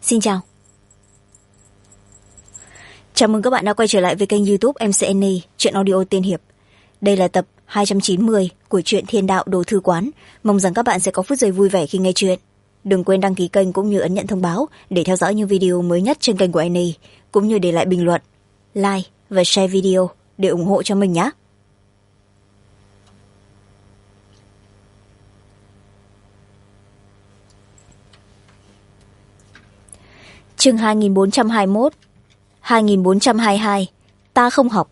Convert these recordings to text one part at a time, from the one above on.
Xin chào. Chào mừng các bạn đã quay trở lại với kênh YouTube MC Annie, truyện audio tiên hiệp. Đây là tập 290 của truyện Thiên Đạo Đồ Thư Quán. Mong rằng các bạn sẽ có phút giây vui vẻ khi nghe truyện. Đừng quên đăng ký kênh cũng như ấn nhận thông báo để theo dõi những video mới nhất trên kênh của Annie, cũng như để lại bình luận, like và share video để ủng hộ cho mình nhé. Chương 2421 2422 Ta không học.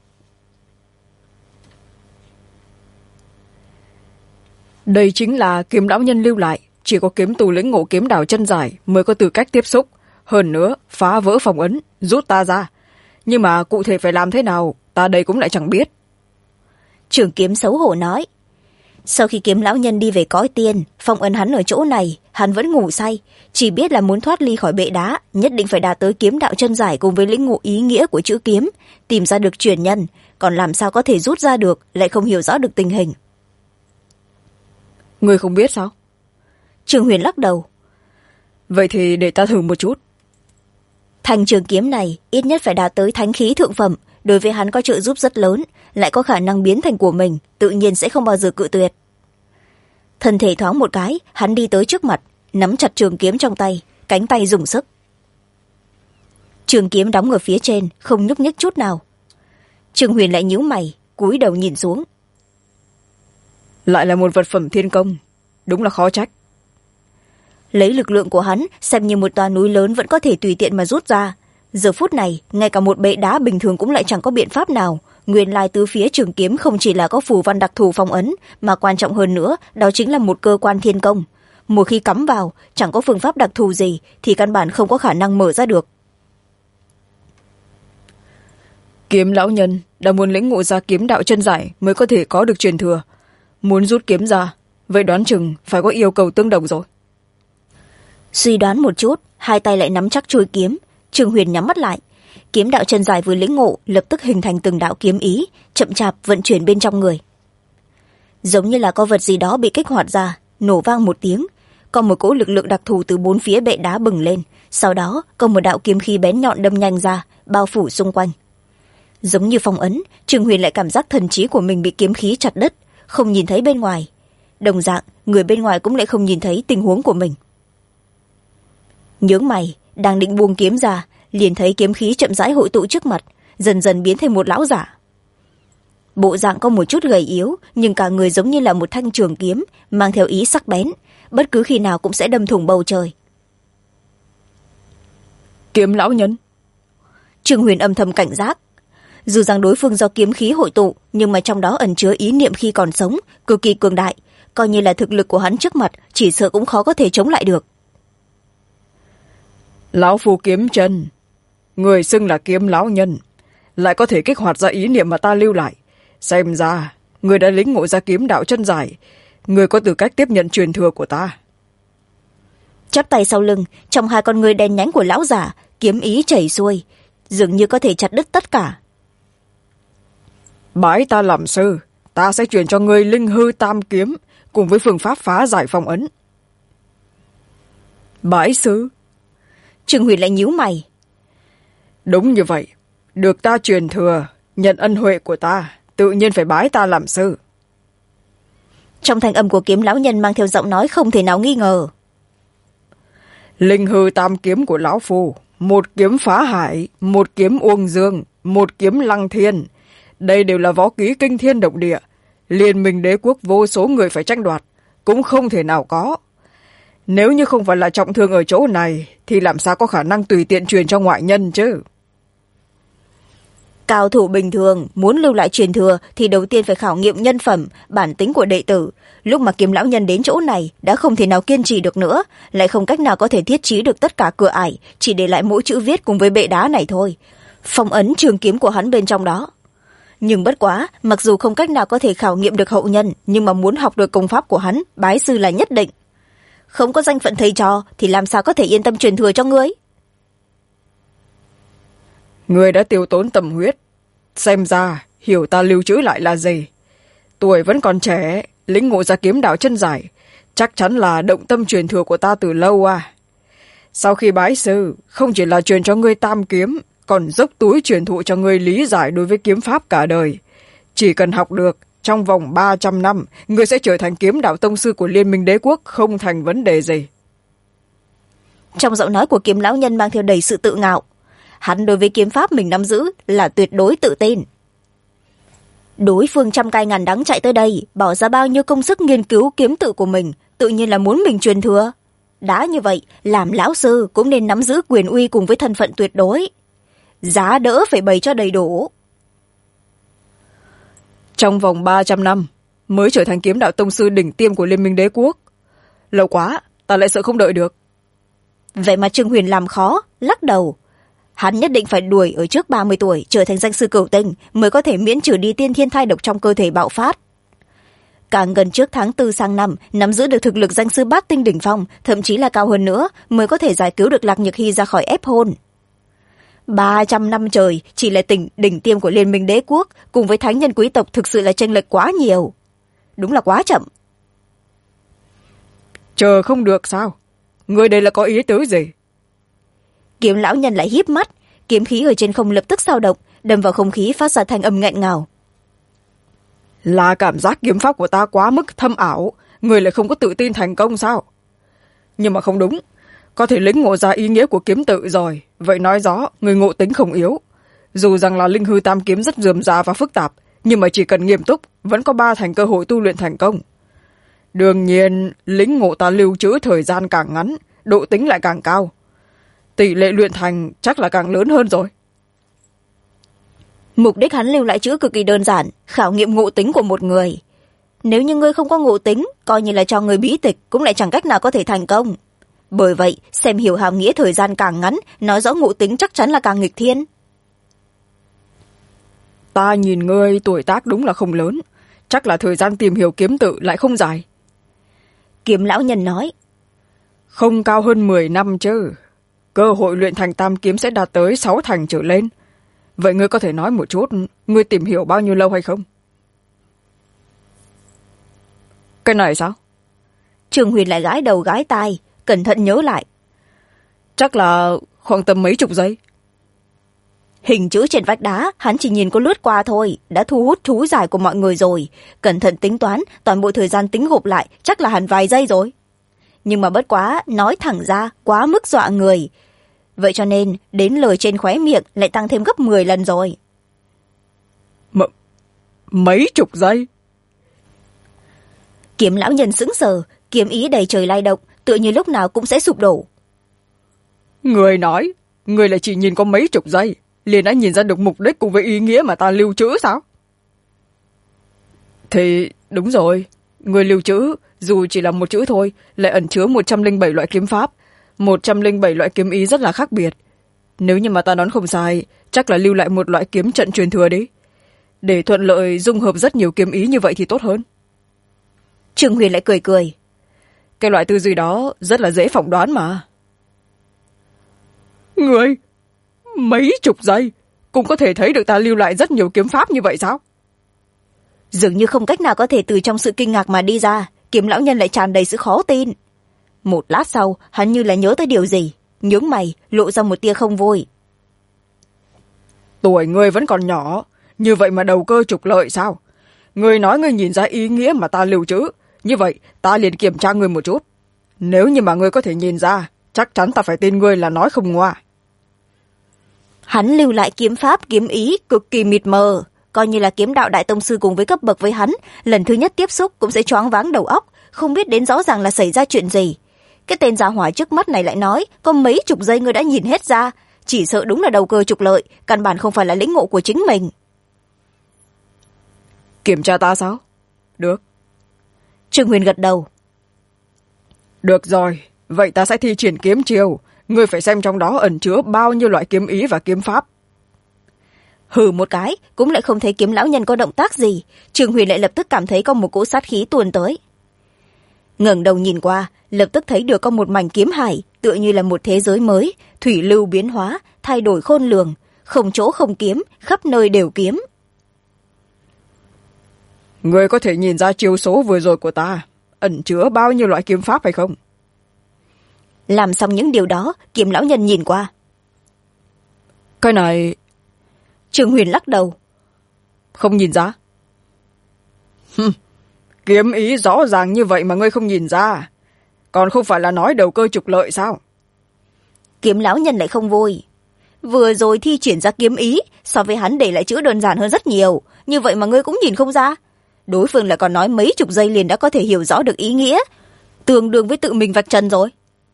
Đây chính là kiếm lão nhân lưu lại, chỉ có kiếm tù lĩnh ngộ kiếm đạo chân giải mới có tư cách tiếp xúc, hơn nữa phá vỡ phong ấn rút ta ra, nhưng mà cụ thể phải làm thế nào ta đây cũng lại chẳng biết. Trưởng kiếm xấu hổ nói. Sau khi kiếm lão nhân đi về cõi tiên, phong ấn hắn ở chỗ này, hắn vẫn ngủ say, chỉ biết là muốn thoát ly khỏi bệ đá nhất định phải đạt tới kiếm đạo chân giải cùng với lĩnh ngộ ý nghĩa của chữ kiếm, tìm ra được truyền nhân, còn làm sao có thể rút ra được, lại không hiểu rõ được tình hình. Người không biết sao? Trường Huyền lắc đầu. Vậy thì để ta thử một chút. Thanh trường kiếm này ít nhất phải đạt tới thánh khí thượng phẩm, đối với hắn có trợ giúp rất lớn, lại có khả năng biến thành của mình, tự nhiên sẽ không bao giờ cự tuyệt. Thân thể thoáng một cái, hắn đi tới trước mặt, nắm chặt trường kiếm trong tay, cánh tay dùng sức. Trường kiếm đóng ở phía trên, không nhúc nhích chút nào. Trường Huyền lại nhíu mày, cúi đầu nhìn xuống. Lại là một vật phẩm thiên công, đúng là khó trách. Lấy lực lượng của hắn, xem như một tòa núi lớn vẫn có thể tùy tiện mà rút ra. Giờ phút này, ngay cả một bệ đá bình thường cũng lại chẳng có biện pháp nào. Nguyên lai tứ phía trường kiếm không chỉ là có phù văn đặc thù phong ấn, mà quan trọng hơn nữa, đó chính là một cơ quan thiên công. Một khi cắm vào, chẳng có phương pháp đặc thù gì, thì căn bản không có khả năng mở ra được. Kiếm lão nhân đã muốn lĩnh ngộ ra kiếm đạo chân giải mới có thể có được truyền thừa. Muốn rút kiếm ra, vậy đoán chừng phải có yêu cầu tương đồng rồi. Suy đoán một chút, hai tay lại nắm chắc chuôi kiếm. Trường Huyền nhắm mắt lại, kiếm đạo chân dài vừa lĩnh ngộ lập tức hình thành từng đạo kiếm ý, chậm chạp vận chuyển bên trong người. Giống như là có vật gì đó bị kích hoạt ra, nổ vang một tiếng, có một cỗ lực lượng đặc thù từ bốn phía bệ đá bừng lên, sau đó có một đạo kiếm khí bén nhọn đâm nhanh ra, bao phủ xung quanh. Giống như phong ấn, Trường Huyền lại cảm giác thần trí của mình bị kiếm khí chặt đứt, không nhìn thấy bên ngoài. Đồng dạng, người bên ngoài cũng lại không nhìn thấy tình huống của mình. Nhướng mày, đang định buông kiếm ra, liền thấy kiếm khí chậm rãi hội tụ trước mặt, dần dần biến thành một lão giả. Bộ dạng có một chút gầy yếu, nhưng cả người giống như là một thanh trường kiếm, mang theo ý sắc bén, bất cứ khi nào cũng sẽ đâm thủng bầu trời. Kiếm lão nhân. Trường Huyền âm thầm cảnh giác. Dù rằng đối phương do kiếm khí hội tụ, nhưng mà trong đó ẩn chứa ý niệm khi còn sống, cực kỳ cường đại, coi như là thực lực của hắn trước mặt, chỉ sợ cũng khó có thể chống lại được. Lão phu kiếm chân, người xưng là kiếm lão nhân, lại có thể kích hoạt ra ý niệm mà ta lưu lại. Xem ra, người đã lĩnh ngộ ra kiếm đạo chân giải, người có tư cách tiếp nhận truyền thừa của ta. Chắp tay sau lưng, trong hai con người đen nhánh của lão giả, kiếm ý chảy xuôi, dường như có thể chặt đứt tất cả. Bái ta làm sư, ta sẽ truyền cho ngươi linh hư tam kiếm, cùng với phương pháp phá giải phong ấn. Bái sư? Trường Huyền lại nhíu mày. Đúng như vậy, được ta truyền thừa, nhận ân huệ của ta, tự nhiên phải bái ta làm sư. Trong thanh âm của kiếm lão nhân mang theo giọng nói không thể nào nghi ngờ. Linh hư tam kiếm của lão phu, một kiếm phá hải, một kiếm uông dương, một kiếm lăng thiên. Đây đều là võ kỹ kinh thiên động địa, liên minh đế quốc vô số người phải tranh đoạt, cũng không thể nào có. Nếu như không phải là trọng thương ở chỗ này, thì làm sao có khả năng tùy tiện truyền cho ngoại nhân chứ? Cao thủ bình thường muốn lưu lại truyền thừa thì đầu tiên phải khảo nghiệm nhân phẩm, bản tính của đệ tử. Lúc mà kiếm lão nhân đến chỗ này đã không thể nào kiên trì được nữa, lại không cách nào có thể thiết trí được tất cả cửa ải, chỉ để lại mỗi chữ viết cùng với bệ đá này thôi. Phong ấn trường kiếm của hắn bên trong đó. Nhưng bất quá, mặc dù không cách nào có thể khảo nghiệm được hậu nhân, nhưng mà muốn học được công pháp của hắn, bái sư là nhất định. Không có danh phận thầy trò thì làm sao có thể yên tâm truyền thừa cho ngươi? Ngươi đã tiêu tốn tâm huyết, xem ra hiểu ta lưu trữ lại là gì. Tuổi vẫn còn trẻ, lĩnh ngộ ra kiếm đạo chân giải, chắc chắn là động tâm truyền thừa của ta từ lâu à. Sau khi bái sư, không chỉ là truyền cho ngươi tam kiếm, còn dốc túi truyền thụ cho ngươi lý giải đối với kiếm pháp cả đời. Chỉ cần học được, trong vòng 300 năm, ngươi sẽ trở thành kiếm đạo tông sư của Liên minh đế quốc, không thành vấn đề gì. Trong giọng nói của kiếm lão nhân mang theo đầy sự tự ngạo. Hắn đối với kiếm pháp mình nắm giữ là tuyệt đối tự tin. Đối phương trăm cay ngàn đắng chạy tới đây, bỏ ra bao nhiêu công sức nghiên cứu kiếm tự của mình, tự nhiên là muốn mình truyền thừa. Đã như vậy, làm lão sư cũng nên nắm giữ quyền uy cùng với thân phận tuyệt đối. Giá đỡ phải bày cho đầy đủ. Trong vòng 300 năm, mới trở thành kiếm đạo tông sư đỉnh tiêm của Liên minh đế quốc. Lâu quá, ta lại sợ không đợi được. Vậy mà Trương Huyền làm khó, lắc đầu. Hắn nhất định phải đuổi ở trước 30 tuổi trở thành danh sư cửu tinh mới có thể miễn trừ đi tiên thiên thai độc trong cơ thể bạo phát. Càng gần trước tháng 4 sang năm, nắm giữ được thực lực danh sư bát tinh đỉnh phong, thậm chí là cao hơn nữa, mới có thể giải cứu được Lạc Nhược Hy ra khỏi ép hôn. 300 năm trời, chỉ là đỉnh tiêm của Liên minh đế quốc, cùng với thánh nhân quý tộc thực sự là chênh lệch quá nhiều. Đúng là quá chậm. Chờ không được sao? Người đây là có ý tứ gì? Kiếm lão nhân lại híp mắt, kiếm khí ở trên không lập tức dao động, đâm vào không khí phát ra thanh âm nghẹn ngào. Là cảm giác kiếm pháp của ta quá mức thâm ảo, người lại không có tự tin thành công sao? Nhưng mà không đúng, có thể lĩnh ngộ ra ý nghĩa của kiếm tự rồi, vậy nói rõ người ngộ tính không yếu. Dù rằng là linh hư tam kiếm rất rườm rà và phức tạp, nhưng mà chỉ cần nghiêm túc, vẫn có 3 thành cơ hội tu luyện thành công. Đương nhiên, lĩnh ngộ ta lưu trữ thời gian càng ngắn, độ tính lại càng cao. Tỷ lệ luyện thành chắc là càng lớn hơn rồi. Mục đích hắn lưu lại chữ cực kỳ đơn giản, khảo nghiệm ngộ tính của một người. Nếu như ngươi không có ngộ tính, coi như là cho người bí tịch cũng lại chẳng cách nào có thể thành công. Bởi vậy, xem hiểu hàm nghĩa thời gian càng ngắn, nói rõ ngộ tính chắc chắn là càng nghịch thiên. Ta nhìn ngươi tuổi tác đúng là không lớn, chắc là thời gian tìm hiểu kiếm tự lại không dài. Kiếm lão nhân nói. Không cao hơn 10 năm chứ. Cơ hội luyện thành tam kiếm sẽ đạt tới 6 thành trở lên. Vậy ngươi có thể nói một chút, ngươi tìm hiểu bao nhiêu lâu hay không? Cái này sao? Trương Huyền lại gãi đầu gãi tai, cẩn thận nhớ lại. Chắc là khoảng tầm mấy chục giây. Hình chữ trên vách đá, hắn chỉ nhìn có lướt qua thôi, đã thu hút chú giải của mọi người rồi. Cẩn thận tính toán, toàn bộ thời gian tính gộp lại, chắc là hẳn vài giây rồi. Nhưng mà bất quá, nói thẳng ra, quá mức dọa người. Vậy cho nên, đến lời trên khóe miệng lại tăng thêm gấp 10 lần rồi. Mấy chục giây? Kiếm lão nhân sững sờ, kiếm ý đầy trời lay động, tựa như lúc nào cũng sẽ sụp đổ. Người nói, người lại chỉ nhìn có mấy chục giây, liền đã nhìn ra được mục đích cùng với ý nghĩa mà ta lưu trữ sao? Thì đúng rồi, người lưu trữ, dù chỉ là một chữ thôi, lại ẩn chứa 107 loại kiếm pháp, 107 loại kiếm ý rất là khác biệt. Nếu như mà ta đoán không sai, chắc là lưu lại một loại kiếm trận truyền thừa đấy. Để thuận lợi dung hợp rất nhiều kiếm ý như vậy thì tốt hơn. Trương Huyền lại cười cười. Cái loại tư duy đó rất là dễ phỏng đoán mà. Người, mấy chục giây, cũng có thể thấy được ta lưu lại rất nhiều kiếm pháp như vậy sao? Dường như không cách nào có thể từ trong sự kinh ngạc mà đi ra, kiếm lão nhân lại tràn đầy sự khó tin. Một lát sau, hắn như là nhớ tới điều gì, nhướng mày, lộ ra một tia không vui. Tuổi ngươi vẫn còn nhỏ, như vậy mà đầu cơ trục lợi sao? Ngươi nói ngươi nhìn ra ý nghĩa mà ta lưu trữ, như vậy ta liền kiểm tra ngươi một chút. Nếu như mà ngươi có thể nhìn ra, chắc chắn ta phải tin ngươi là nói không ngoa. Hắn lưu lại kiếm pháp kiếm ý cực kỳ mịt mờ, coi như là kiếm đạo đại tông sư cùng với cấp bậc với hắn, lần thứ nhất tiếp xúc cũng sẽ choáng váng đầu óc, không biết đến rõ ràng là xảy ra chuyện gì. Cái tên gia hỏa trước mắt này lại nói có mấy chục giây ngươi đã nhìn hết ra, chỉ sợ đúng là đầu cơ trục lợi, căn bản không phải là lĩnh ngộ của chính mình. Kiểm tra ta sao? Được. Trương Huyền gật đầu. Được rồi, vậy ta sẽ thi triển kiếm chiêu, ngươi phải xem trong đó ẩn chứa bao nhiêu loại kiếm ý và kiếm pháp. Hừ một cái, cũng lại không thấy kiếm lão nhân có động tác gì, Trương Huyền lại lập tức cảm thấy có một cỗ sát khí tuôn tới. Ngẩng đầu nhìn qua, lập tức thấy được có một mảnh kiếm hải, tựa như là một thế giới mới, thủy lưu biến hóa, thay đổi khôn lường, không chỗ không kiếm, khắp nơi đều kiếm. Ngươi có thể nhìn ra chiêu số vừa rồi của ta, ẩn chứa bao nhiêu loại kiếm pháp hay không? Làm xong những điều đó, Kiếm lão nhân nhìn qua. Cái này... Trương Huyền lắc đầu. Không nhìn ra. Kiếm ý rõ ràng như vậy mà ngươi không nhìn ra. Còn không phải là nói đầu cơ trục lợi sao? Kiếm lão nhân lại không vui. Vừa rồi thi triển ra kiếm ý, so với hắn để lại chữ đơn giản hơn rất nhiều. Như vậy mà ngươi cũng nhìn không ra. Đối phương lại còn nói mấy chục giây liền đã có thể hiểu rõ được ý nghĩa. Tương đương với tự mình vạch trần rồi.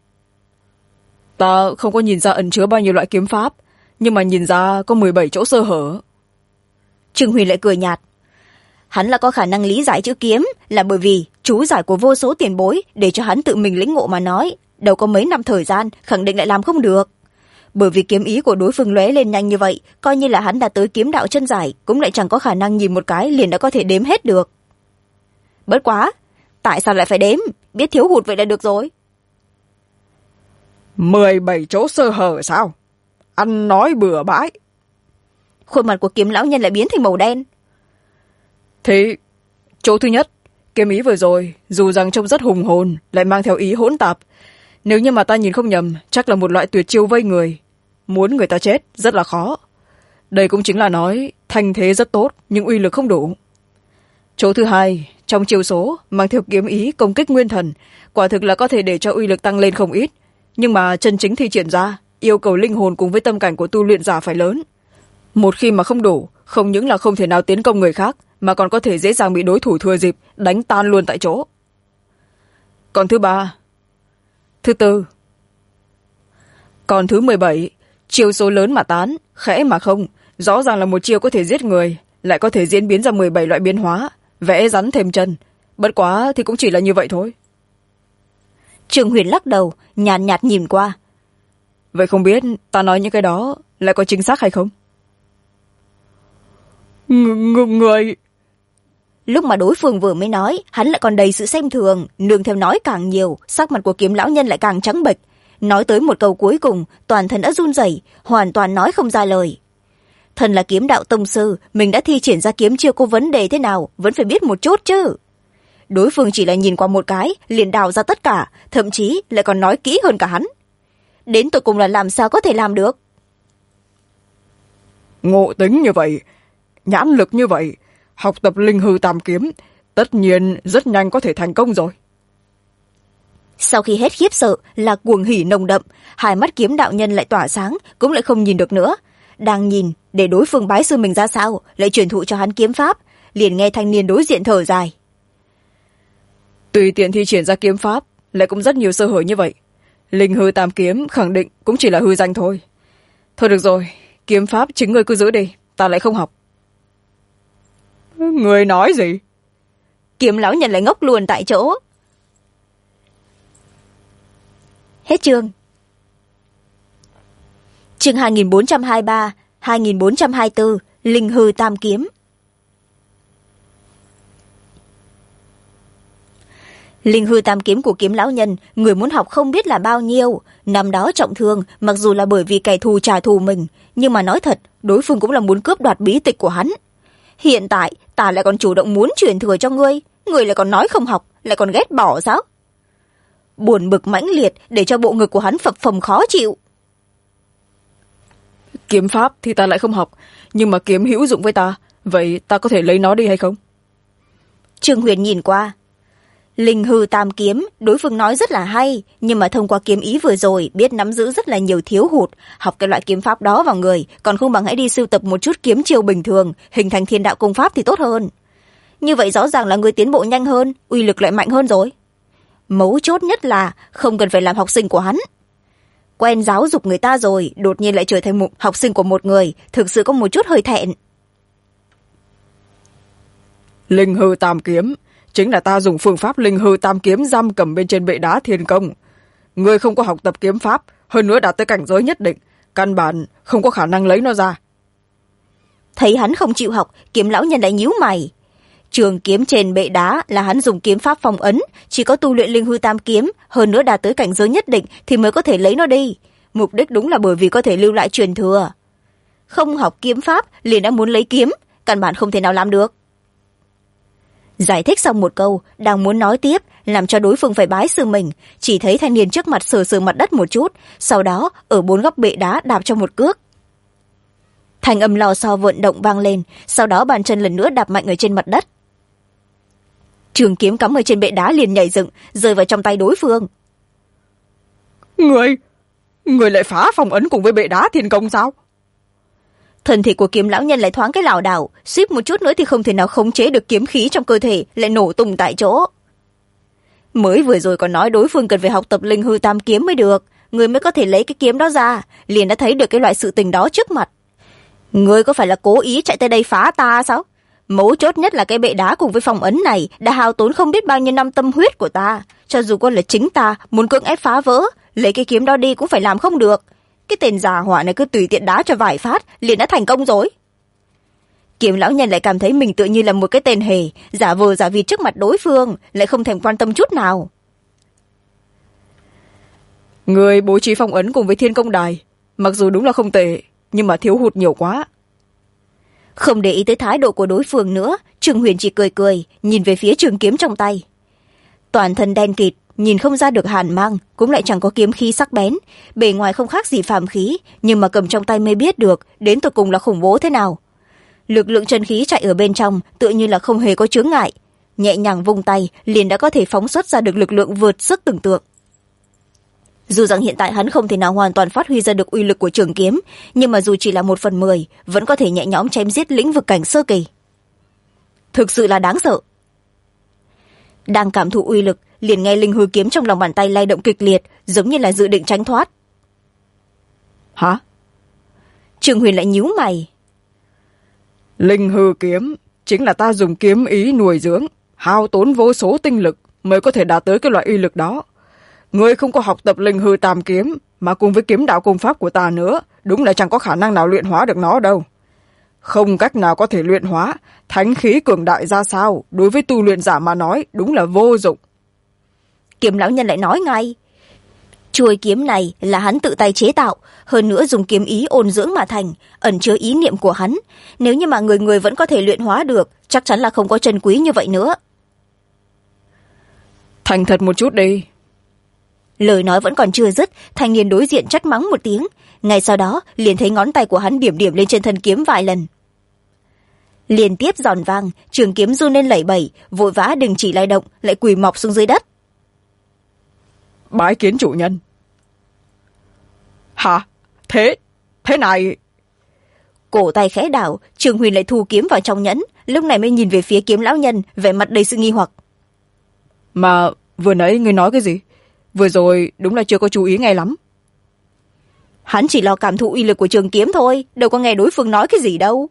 Ta không có nhìn ra ẩn chứa bao nhiêu loại kiếm pháp, nhưng mà nhìn ra có 17 chỗ sơ hở. Trương Huyền lại cười nhạt. Hắn là có khả năng lý giải chữ kiếm là bởi vì chú giải của vô số tiền bối để cho hắn tự mình lĩnh ngộ mà nói. Đâu có mấy năm thời gian, khẳng định lại làm không được. Bởi vì kiếm ý của đối phương lóe lên nhanh như vậy, coi như là hắn đã tới kiếm đạo chân giải, cũng lại chẳng có khả năng nhìn một cái liền đã có thể đếm hết được. Bất quá, tại sao lại phải đếm? Biết thiếu hụt vậy là được rồi. 17 chỗ sơ hở sao? Ăn nói bừa bãi. Khuôn mặt của Kiếm lão nhân lại biến thành màu đen. Thì, chỗ thứ nhất, kiếm ý vừa rồi, dù rằng trông rất hùng hồn, lại mang theo ý hỗn tạp. Nếu như mà ta nhìn không nhầm, chắc là một loại tuyệt chiêu vây người. Muốn người ta chết, rất là khó. Đây cũng chính là nói, thanh thế rất tốt, nhưng uy lực không đủ. Chỗ thứ hai, trong chiêu số, mang theo kiếm ý công kích nguyên thần, quả thực là có thể để cho uy lực tăng lên không ít. Nhưng mà chân chính thi triển ra, yêu cầu linh hồn cùng với tâm cảnh của tu luyện giả phải lớn. Một khi mà không đủ, không những là không thể nào tiến công người khác, mà còn có thể dễ dàng bị đối thủ thừa dịp, đánh tan luôn tại chỗ. Còn thứ ba, thứ tư, còn thứ 17, chiêu số lớn mà tán, khẽ mà không, rõ ràng là một chiêu có thể giết người, lại có thể diễn biến ra 17 loại biến hóa, vẽ rắn thêm chân. Bất quá thì cũng chỉ là như vậy thôi. Trương Huyền lắc đầu, nhàn nhạt nhìn qua. Vậy không biết ta nói những cái đó lại có chính xác hay không? Người... Lúc mà đối phương vừa mới nói, hắn lại còn đầy sự xem thường, nương theo nói càng nhiều, sắc mặt của Kiếm lão nhân lại càng trắng bệch. Nói tới một câu cuối cùng, toàn thân đã run rẩy, hoàn toàn nói không ra lời. Thân là kiếm đạo tông sư, mình đã thi triển ra kiếm chiêu có vấn đề thế nào, vẫn phải biết một chút chứ. Đối phương chỉ là nhìn qua một cái, liền đào ra tất cả, thậm chí lại còn nói kỹ hơn cả hắn. Đến tụi cùng là làm sao có thể làm được? Ngộ tính như vậy, nhãn lực như vậy, học tập linh hư tam kiếm, tất nhiên rất nhanh có thể thành công rồi. Sau khi hết khiếp sợ là cuồng hỉ nồng đậm, hai mắt Kiếm đạo nhân lại tỏa sáng, cũng lại không nhìn được nữa. Đang nhìn để đối phương bái sư mình ra sao, lại truyền thụ cho hắn kiếm pháp, liền nghe thanh niên đối diện thở dài. Tùy tiện thi triển ra kiếm pháp, lại cũng rất nhiều sơ hở như vậy. Linh hư tam kiếm khẳng định cũng chỉ là hư danh thôi. Thôi được rồi, kiếm pháp chính ngươi cứ giữ đi, ta lại không học. Người nói gì? Kiếm lão nhân lại ngốc luôn tại chỗ. Hết chương. Chương 2423, 2424, Linh hư tam kiếm. Linh hư tam kiếm của Kiếm lão nhân, người muốn học không biết là bao nhiêu. Năm đó trọng thương, mặc dù là bởi vì kẻ thù trả thù mình, nhưng mà nói thật, đối phương cũng là muốn cướp đoạt bí tịch của hắn. Hiện tại, ta lại còn chủ động muốn truyền thừa cho ngươi, ngươi lại còn nói không học, lại còn ghét bỏ sao? Buồn bực mãnh liệt để cho bộ ngực của hắn phập phồng khó chịu. Kiếm pháp thì ta lại không học, nhưng mà kiếm hữu dụng với ta, vậy ta có thể lấy nó đi hay không? Trương Huyền nhìn qua. Linh hư tam kiếm, đối phương nói rất là hay, nhưng mà thông qua kiếm ý vừa rồi biết nắm giữ rất là nhiều thiếu hụt, học cái loại kiếm pháp đó vào người, còn không bằng hãy đi sưu tập một chút kiếm chiêu bình thường, hình thành thiên đạo công pháp thì tốt hơn. Như vậy rõ ràng là người tiến bộ nhanh hơn, uy lực lại mạnh hơn rồi. Mấu chốt nhất là không cần phải làm học sinh của hắn. Quen giáo dục người ta rồi, đột nhiên lại trở thành một học sinh của một người, thực sự có một chút hơi thẹn. Linh hư tam kiếm chính là ta dùng phương pháp linh hư tam kiếm giam cầm bên trên bệ đá thiên công. Ngươi không có học tập kiếm pháp, hơn nữa đạt tới cảnh giới nhất định, căn bản không có khả năng lấy nó ra. Thấy hắn không chịu học, Kiếm lão nhân lại nhíu mày. Trường kiếm trên bệ đá là hắn dùng kiếm pháp phong ấn, chỉ có tu luyện linh hư tam kiếm, hơn nữa đạt tới cảnh giới nhất định thì mới có thể lấy nó đi. Mục đích đúng là bởi vì có thể lưu lại truyền thừa. Không học kiếm pháp liền đã muốn lấy kiếm, căn bản không thể nào làm được. Giải thích xong một câu, đang muốn nói tiếp, làm cho đối phương phải bái sư mình, chỉ thấy thanh niên trước mặt sờ sờ mặt đất một chút, sau đó ở bốn góc bệ đá đạp cho một cước. Thanh âm lò xo vận động vang lên, sau đó bàn chân lần nữa đạp mạnh ở trên mặt đất. Trường kiếm cắm ở trên bệ đá liền nhảy dựng, rơi vào trong tay đối phương. Người lại phá phong ấn cùng với bệ đá thiên công sao? Thân thể của kiếm lão nhân lại thoáng cái lảo đảo, suýt một chút nữa thì không thể nào khống chế được kiếm khí trong cơ thể, lại nổ tung tại chỗ. Mới vừa rồi còn nói đối phương cần phải học tập linh hư tam kiếm mới được, người mới có thể lấy cái kiếm đó ra, liền đã thấy được cái loại sự tình đó trước mặt. Người có phải là cố ý chạy tới đây phá ta sao? Mấu chốt nhất là cái bệ đá cùng với phong ấn này đã hao tốn không biết bao nhiêu năm tâm huyết của ta, cho dù có là chính ta muốn cưỡng ép phá vỡ, lấy cái kiếm đó đi cũng phải làm không được. Cái tên già hỏa này cứ tùy tiện đá cho vài phát liền đã thành công rồi. Kiếm lão nhân lại cảm thấy mình tựa như là một cái tên hề, giả vờ giả vịt trước mặt đối phương, lại không thèm quan tâm chút nào. Người bố trí phong ấn cùng với thiên công đài, mặc dù đúng là không tệ, nhưng mà thiếu hụt nhiều quá. Không để ý tới thái độ của đối phương nữa, Trương Huyền chỉ cười cười, nhìn về phía trường kiếm trong tay. Toàn thân đen kịt, nhìn không ra được hàn mang, cũng lại chẳng có kiếm khí sắc bén, bề ngoài không khác gì phàm khí, nhưng mà cầm trong tay mới biết được đến tột cùng là khủng bố thế nào. Lực lượng chân khí chạy ở bên trong tựa như là không hề có chướng ngại, nhẹ nhàng vung tay liền đã có thể phóng xuất ra được lực lượng vượt sức tưởng tượng. Dù rằng hiện tại hắn không thể nào hoàn toàn phát huy ra được uy lực của trường kiếm, nhưng mà dù chỉ là 1/10, vẫn có thể nhẹ nhõm chém giết lĩnh vực cảnh sơ kỳ. Thực sự là đáng sợ. Đang cảm thụ uy lực, liền nghe linh hư kiếm trong lòng bàn tay lay động kịch liệt, giống như là dự định tránh thoát. Hả? Trương Huyền lại nhíu mày. Linh hư kiếm chính là ta dùng kiếm ý nuôi dưỡng, hao tốn vô số tinh lực mới có thể đạt tới cái loại uy lực đó. Ngươi không có học tập linh hư tam kiếm, mà cùng với kiếm đạo công pháp của ta nữa, đúng là chẳng có khả năng nào luyện hóa được nó đâu. Không cách nào có thể luyện hóa, thánh khí cường đại ra sao, đối với tu luyện giả mà nói đúng là vô dụng. Kiếm lão nhân lại nói ngay. Chuôi kiếm này là hắn tự tay chế tạo, hơn nữa dùng kiếm ý ôn dưỡng mà thành, ẩn chứa ý niệm của hắn. Nếu như mà người vẫn có thể luyện hóa được, chắc chắn là không có chân quý như vậy nữa. Thành thật một chút đi. Lời nói vẫn còn chưa dứt, thanh niên đối diện trách mắng một tiếng, ngay sau đó liền thấy ngón tay của hắn điểm điểm lên trên thân kiếm vài lần. Liên tiếp giòn vang, trường kiếm run lên lẩy bẩy, vội vã đình chỉ lay động, lại quỳ mọc xuống dưới đất. Bái kiến chủ nhân. Hả? Thế này... Cổ tay khẽ đảo, Trường Huyền lại thu kiếm vào trong nhẫn, lúc này mới nhìn về phía kiếm lão nhân, vẻ mặt đầy sự nghi hoặc. Mà vừa nãy ngươi nói cái gì? Vừa rồi đúng là chưa có chú ý ngay lắm. Hắn chỉ lo cảm thụ uy lực của trường kiếm thôi, đâu có nghe đối phương nói cái gì đâu.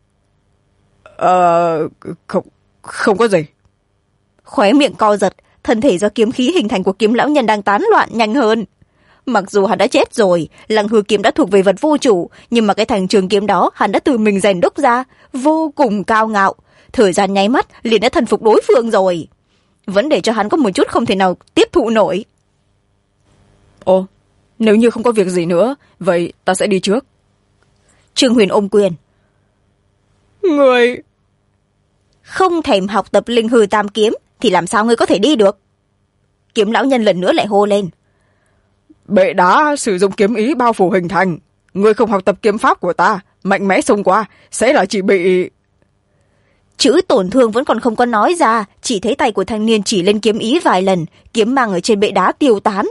Không có gì. Khóe miệng co giật, thân thể do kiếm khí hình thành của kiếm lão nhân đang tán loạn nhanh hơn. Mặc dù hắn đã chết rồi, lăng hư kiếm đã thuộc về vật vô chủ, nhưng mà cái thành trường kiếm đó hắn đã tự mình rèn đúc ra, vô cùng cao ngạo. Thời gian nháy mắt liền đã thần phục đối phương rồi. Vẫn để cho hắn có một chút không thể nào tiếp thụ nổi. Ồ, nếu như không có việc gì nữa, vậy ta sẽ đi trước. Trương Huyền ôm quyền. Người... Không thèm học tập linh hư tam kiếm, thì làm sao ngươi có thể đi được? Kiếm lão nhân lần nữa lại hô lên. Bệ đá sử dụng kiếm ý bao phủ hình thành. Ngươi không học tập kiếm pháp của ta, mạnh mẽ xông qua, sẽ là chỉ bị... Chữ tổn thương vẫn còn không có nói ra, chỉ thấy tay của thanh niên chỉ lên kiếm ý vài lần, kiếm mang ở trên bệ đá tiêu tán.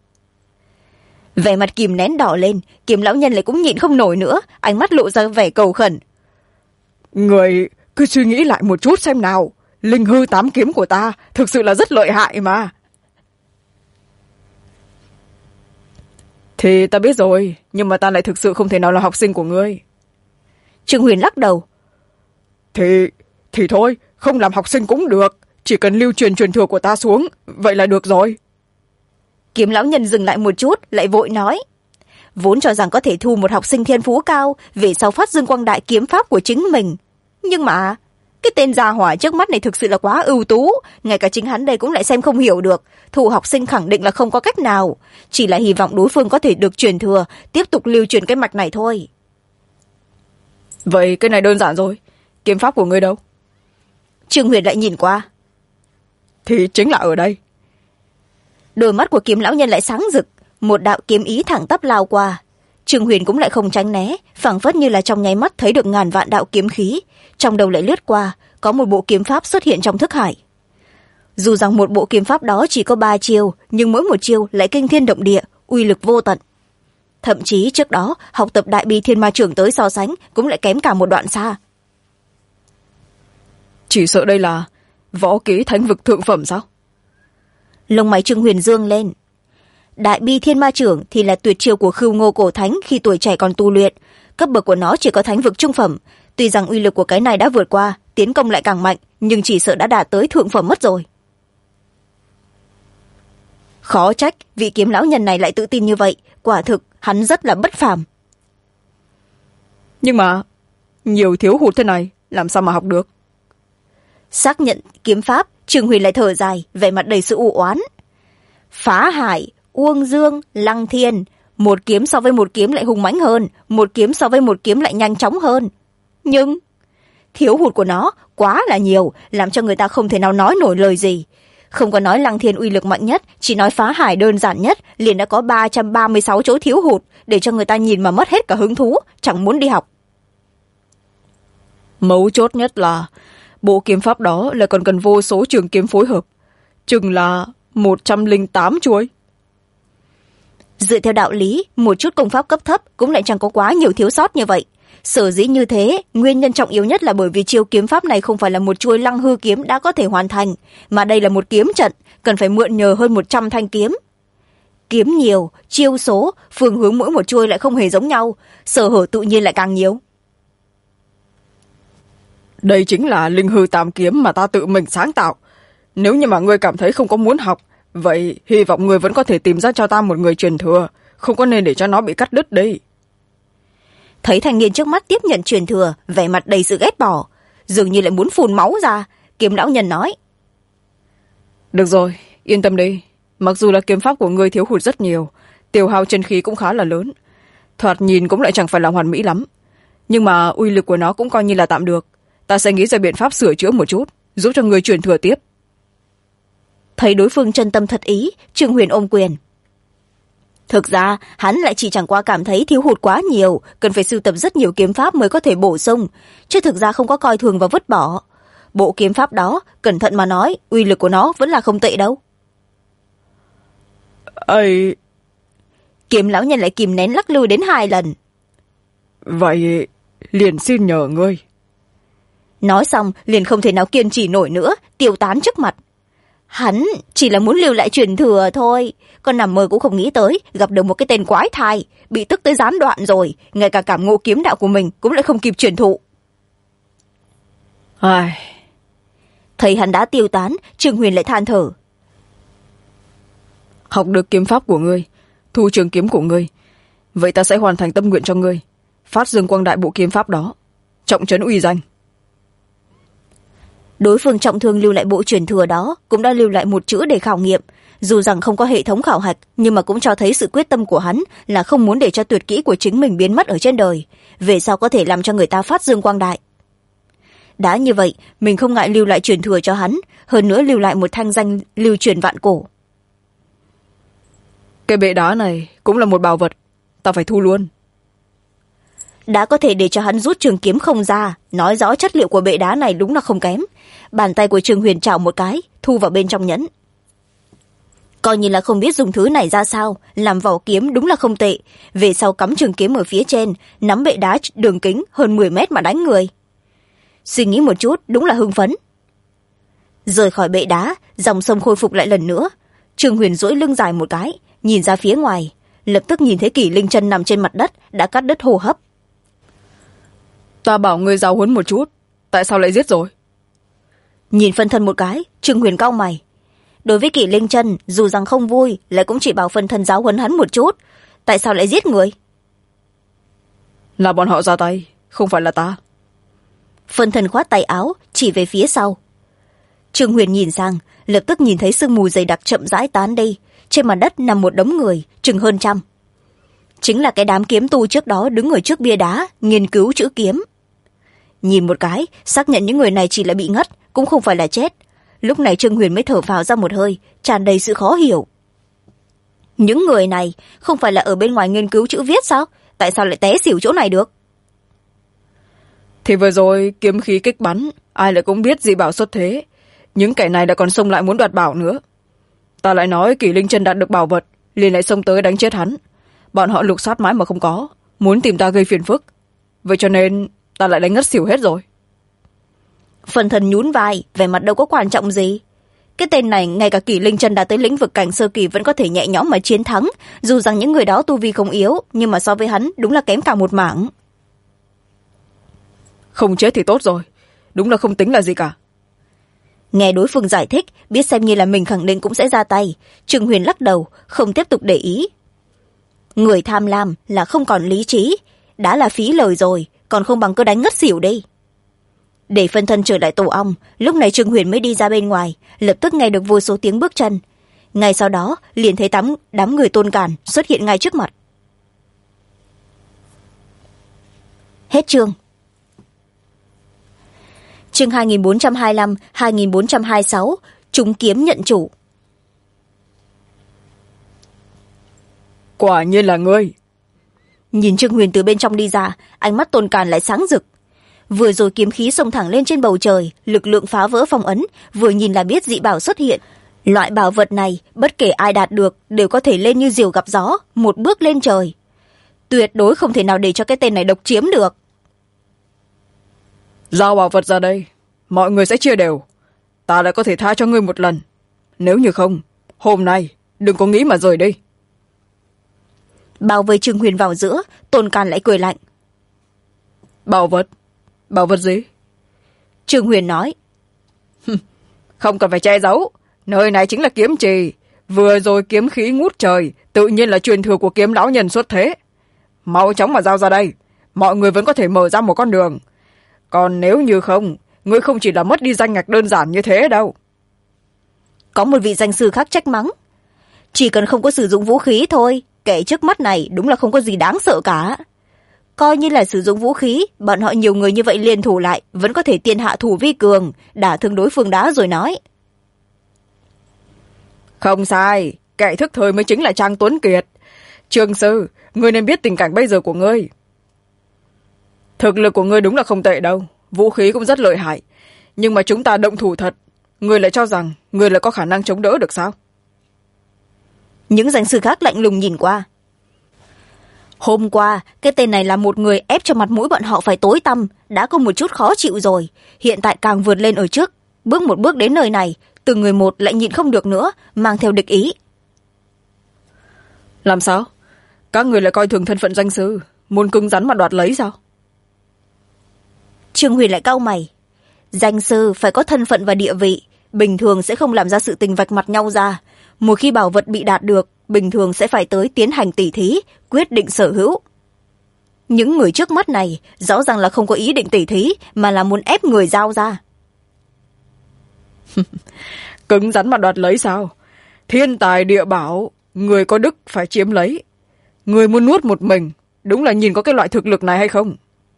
Vẻ mặt kìm nén đỏ lên, kiếm lão nhân lại cũng nhịn không nổi nữa, ánh mắt lộ ra vẻ cầu khẩn. Người cứ suy nghĩ lại một chút xem nào, linh hư tám kiếm của ta thực sự là rất lợi hại mà. Thì ta biết rồi, nhưng mà ta lại thực sự không thể nào là học sinh của ngươi. Trương Huyền lắc đầu. Thì thôi, không làm học sinh cũng được, chỉ cần lưu truyền truyền thừa của ta xuống, vậy là được rồi. Kiếm lão nhân dừng lại một chút, lại vội nói. Vốn cho rằng có thể thu một học sinh thiên phú cao, về sau phát dương quang đại kiếm pháp của chính mình. Nhưng mà, cái tên gia hỏa trước mắt này thực sự là quá ưu tú, ngay cả chính hắn đây cũng lại xem không hiểu được. Thu học sinh khẳng định là không có cách nào, chỉ là hy vọng đối phương có thể được truyền thừa, tiếp tục lưu truyền cái mạch này thôi. Vậy cái này đơn giản rồi, kiếm pháp của ngươi đâu? Trương Huyền lại nhìn qua. thì chính là ở đây. Đôi mắt của kiếm lão nhân lại sáng rực, một đạo kiếm ý thẳng tắp lao qua. Trương Huyền cũng lại không tránh né, phảng phất như là trong nháy mắt thấy được ngàn vạn đạo kiếm khí, trong đầu lại lướt qua, có một bộ kiếm pháp xuất hiện trong thức hải. Dù rằng một bộ kiếm pháp đó chỉ có 3 chiêu, nhưng mỗi một chiêu lại kinh thiên động địa, uy lực vô tận. Thậm chí trước đó học tập Đại Bi Thiên Ma Trưởng tới so sánh cũng lại kém cả một đoạn xa. Chỉ sợ đây là võ kỹ thánh vực thượng phẩm sao? Lông mày Trương Huyền dương lên. Đại Bi Thiên Ma Trưởng thì là tuyệt chiêu của Khưu Ngô cổ thánh khi tuổi trẻ còn tu luyện, cấp bậc của nó chỉ có thánh vực trung phẩm. Tuy rằng uy lực của cái này đã vượt qua, tiến công lại càng mạnh, nhưng chỉ sợ đã đạt tới thượng phẩm mất rồi. Khó trách vị kiếm lão nhân này lại tự tin như vậy, quả thực hắn rất là bất phàm. Nhưng mà nhiều thiếu hụt thế này làm sao mà học được? Xác nhận kiếm pháp, Trương Huyền lại thở dài, vẻ mặt đầy sự u oán. Phá Hải, Uông Dương, Lăng Thiên, một kiếm so với một kiếm lại hùng mãnh hơn, một kiếm so với một kiếm lại nhanh chóng hơn. Nhưng thiếu hụt của nó quá là nhiều, làm cho người ta không thể nào nói nổi lời gì. Không có nói Lăng Thiên uy lực mạnh nhất, chỉ nói Phá Hải đơn giản nhất, liền đã có 336 chỗ thiếu hụt, để cho người ta nhìn mà mất hết cả hứng thú, chẳng muốn đi học. Mấu chốt nhất là bộ kiếm pháp đó lại còn cần vô số trường kiếm phối hợp, chừng là 108 chuôi. Dựa theo đạo lý, một chút công pháp cấp thấp cũng lại chẳng có quá nhiều thiếu sót như vậy. Sở dĩ như thế, nguyên nhân trọng yếu nhất là bởi vì chiêu kiếm pháp này không phải là một chuôi Lăng Hư kiếm đã có thể hoàn thành, mà đây là một kiếm trận, cần phải mượn nhờ hơn 100 thanh kiếm. Kiếm nhiều, chiêu số, phương hướng mỗi một chuôi lại không hề giống nhau, sở hở tự nhiên lại càng nhiều. Đây chính là Linh Hư Tam Kiếm mà ta tự mình sáng tạo. Nếu như mà ngươi cảm thấy không có muốn học, vậy hy vọng ngươi vẫn có thể tìm ra cho ta một người truyền thừa, không có nên để cho nó bị cắt đứt đi. Thấy thanh niên trước mắt tiếp nhận truyền thừa, vẻ mặt đầy sự ghét bỏ, dường như lại muốn phun máu ra. Kiếm lão nhân nói: Được rồi, yên tâm đi. Mặc dù là kiếm pháp của ngươi thiếu hụt rất nhiều, tiêu hao chân khí cũng khá là lớn, thoạt nhìn cũng lại chẳng phải là hoàn mỹ lắm, nhưng mà uy lực của nó cũng coi như là tạm được. Ta sẽ nghĩ ra biện pháp sửa chữa một chút, giúp cho ngươi truyền thừa tiếp. Thấy đối phương chân tâm thật ý, Trương Huyền ôm quyền. Thực ra hắn lại chỉ chẳng qua cảm thấy thiếu hụt quá nhiều, cần phải sưu tập rất nhiều kiếm pháp mới có thể bổ sung, chứ thực ra không có coi thường và vứt bỏ. Bộ kiếm pháp đó, cẩn thận mà nói, uy lực của nó vẫn là không tệ đâu. Ây... Kiếm lão nhân lại kìm nén lắc lư đến 2 lần. Vậy liền xin nhờ ngươi. Nói xong liền không thể nào kiên trì nổi nữa, tiêu tán trước mặt. Hắn chỉ là muốn lưu lại truyền thừa thôi, còn nằm mơ cũng không nghĩ tới gặp được một cái tên quái thai, bị tức tới gián đoạn rồi, ngay cả cảm ngộ kiếm đạo của mình cũng lại không kịp truyền thụ. Thấy hắn đã tiêu tán, Trương Huyền lại than thở. Học được kiếm pháp của ngươi, thu trường kiếm của ngươi, vậy ta sẽ hoàn thành tâm nguyện cho ngươi, phát dương quang đại bộ kiếm pháp đó, trọng trấn uy danh. Đối phương trọng thương lưu lại bộ truyền thừa đó, cũng đã lưu lại một chữ để khảo nghiệm. Dù rằng không có hệ thống khảo hạch, nhưng mà cũng cho thấy sự quyết tâm của hắn là không muốn để cho tuyệt kỹ của chính mình biến mất ở trên đời, về sau có thể làm cho người ta phát dương quang đại. Đã như vậy, mình không ngại lưu lại truyền thừa cho hắn, hơn nữa lưu lại một thanh danh lưu truyền vạn cổ. Cái bệ đá này cũng là một bảo vật, ta phải thu luôn. Đã có thể để cho hắn rút trường kiếm không ra, nói rõ chất liệu của bệ đá này đúng là không kém. Bàn tay của Trương Huyền chảo một cái, thu vào bên trong nhẫn. Coi như là không biết dùng thứ này ra sao, làm vỏ kiếm đúng là không tệ. Về sau cắm trường kiếm ở phía trên, nắm bệ đá đường kính hơn 10 mét mà đánh người. Suy nghĩ một chút, đúng là hưng phấn. Rời khỏi bệ đá, dòng sông khôi phục lại lần nữa. Trương Huyền duỗi lưng dài một cái, nhìn ra phía ngoài, lập tức nhìn thấy Kỷ Linh Chân nằm trên mặt đất, đã cắt đứt hô hấp. Ta bảo ngươi giáo huấn một chút, tại sao lại giết rồi? Nhìn phân thân một cái, Trương Huyền cau mày. Đối với Kỷ Linh Chân, dù rằng không vui, lại cũng chỉ bảo phân thân giáo huấn hắn một chút. Tại sao lại giết người? Là bọn họ ra tay, không phải là ta. Phân thân khoát tay áo, chỉ về phía sau. Trương Huyền nhìn sang, lập tức nhìn thấy sương mù dày đặc chậm rãi tán đi. Trên mặt đất nằm một đống người, chừng hơn 100. Chính là cái đám kiếm tu trước đó đứng ở trước bia đá, nghiên cứu chữ kiếm. Nhìn một cái, xác nhận những người này chỉ là bị ngất, cũng không phải là chết. lúc này Trương Huyền mới thở phào ra một hơi, tràn đầy sự khó hiểu. Những người này không phải là ở bên ngoài nghiên cứu chữ viết sao? Tại sao lại té xỉu chỗ này được? Thì vừa rồi kiếm khí kích bắn, ai lại cũng biết dị bảo xuất thế. Những kẻ này đã còn xông lại muốn đoạt bảo nữa. Ta lại nói Kỷ Linh Chân đạt được bảo vật, liền lại xông tới đánh chết hắn. Bọn họ lục soát mãi mà không có, muốn tìm ta gây phiền phức. Vậy cho nên ta lại đánh ngất xỉu hết rồi. Phần Thần nhún vai, vẻ mặt đâu có quan trọng gì. Cái tên này ngay cả Kỷ Linh Chân đã tới lĩnh vực cảnh sơ kỳ vẫn có thể nhẹ nhõm mà chiến thắng, dù rằng những người đó tu vi không yếu, nhưng mà so với hắn đúng là kém cả một mảng. Không chết thì tốt rồi, đúng là không tính là gì cả. Nghe đối phương giải thích, biết xem như là mình khẳng định cũng sẽ ra tay, Trương Huyền lắc đầu, không tiếp tục để ý. Người tham lam là không còn lý trí, đã là phí lời rồi, còn không bằng cứ đánh ngất xỉu đi. Để phân thân trở lại tổ ong, lúc này Trương Huyền mới đi ra bên ngoài, lập tức nghe được vô số tiếng bước chân. Ngay sau đó liền thấy đám người Tôn Càn xuất hiện ngay trước mặt. Hết chương. Chương 2425, 2426, chúng kiếm nhận chủ. Quả nhiên là ngươi. Nhìn Trương Huyền từ bên trong đi ra, ánh mắt Tôn Càn lại sáng rực. Vừa rồi kiếm khí xông thẳng lên trên bầu trời, lực lượng phá vỡ phong ấn, vừa nhìn là biết dị bảo xuất hiện. Loại bảo vật này, bất kể ai đạt được, đều có thể lên như diều gặp gió, một bước lên trời. Tuyệt đối không thể nào để cho cái tên này độc chiếm được. Giao bảo vật ra đây, mọi người sẽ chia đều. Ta đã có thể tha cho ngươi một lần. Nếu như không, hôm nay đừng có nghĩ mà rời đi. Bao vây Trương Huyền vào giữa, Tôn Càn lại cười lạnh. Bảo vật? Bảo vật gì? Trương Huyền nói. Không cần phải che giấu, nơi này chính là kiếm trì. Vừa rồi kiếm khí ngút trời, tự nhiên là truyền thừa của kiếm lão nhân xuất thế. Mau chóng mà giao ra đây, mọi người vẫn có thể mở ra một con đường. Còn nếu như không, ngươi không chỉ là mất đi danh ngạch đơn giản như thế đâu. Có một vị danh sư khác trách mắng. Chỉ cần không có sử dụng vũ khí thôi, kẻ trước mắt này đúng là không có gì đáng sợ cả. Coi như là sử dụng vũ khí, bọn họ nhiều người như vậy liên thủ lại, vẫn có thể tiên hạ thủ vi cường, đả thương đối phương đá rồi nói. Không sai, kẻ thức thời mới chính là Trang Tuấn Kiệt. Trương sư, ngươi nên biết tình cảnh bây giờ của ngươi. Thực lực của ngươi đúng là không tệ đâu, vũ khí cũng rất lợi hại. Nhưng mà chúng ta động thủ thật, ngươi lại cho rằng ngươi lại có khả năng chống đỡ được sao? Những danh sư khác lạnh lùng nhìn qua. Hôm qua, cái tên này là một người ép cho mặt mũi bọn họ phải tối tăm, đã có một chút khó chịu rồi. Hiện tại càng vượt lên ở trước, bước một bước đến nơi này, từng người một lại nhịn không được nữa, mang theo địch ý. Làm sao? Các người lại coi thường thân phận danh sư, muốn cứng rắn mà đoạt lấy sao? Trương Huyền lại cau mày. Danh sư phải có thân phận và địa vị, bình thường sẽ không làm ra sự tình vạch mặt nhau ra. Một khi bảo vật bị đạt được, bình thường sẽ phải tới tiến hành tỉ thí, quyết định sở hữu. Những người trước mắt này rõ ràng là không có ý định tỉ thí, mà là muốn ép người giao ra. Cứng rắn mà đoạt lấy sao? Thiên tài địa bảo, người có đức phải chiếm lấy. Người muốn nuốt một mình, đúng là nhìn có cái loại thực lực này hay không?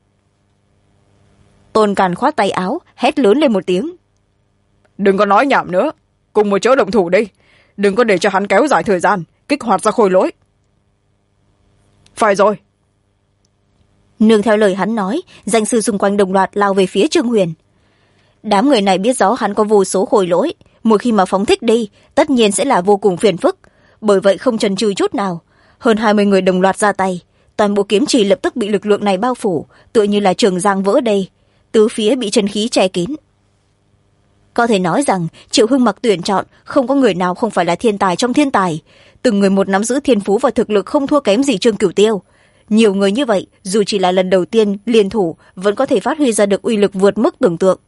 Tôn Càn khoát tay áo, hét lớn lên một tiếng. Đừng có nói nhảm nữa, cùng một chỗ động thủ đi. Đừng có để cho hắn kéo dài thời gian, kích hoạt ra khối lỗi. Phải rồi. Nương theo lời hắn nói, danh sư xung quanh đồng loạt lao về phía Trương Huyền. Đám người này biết rõ hắn có vô số khối lỗi, một khi mà phóng thích đi, tất nhiên sẽ là vô cùng phiền phức. Bởi vậy không chần chừ chút nào, hơn 20 người đồng loạt ra tay. Toàn bộ kiếm trì lập tức bị lực lượng này bao phủ, tựa như là trường giang vỡ đê, tứ phía bị chân khí che kín. Có thể nói rằng Triệu Hưng Mặc tuyển chọn không có người nào không phải là thiên tài trong thiên tài, từng người một nắm giữ thiên phú và thực lực không thua kém gì Trương Cửu Tiêu. Nhiều người như vậy, dù chỉ là lần đầu tiên liên thủ, vẫn có thể phát huy ra được uy lực vượt mức tưởng tượng.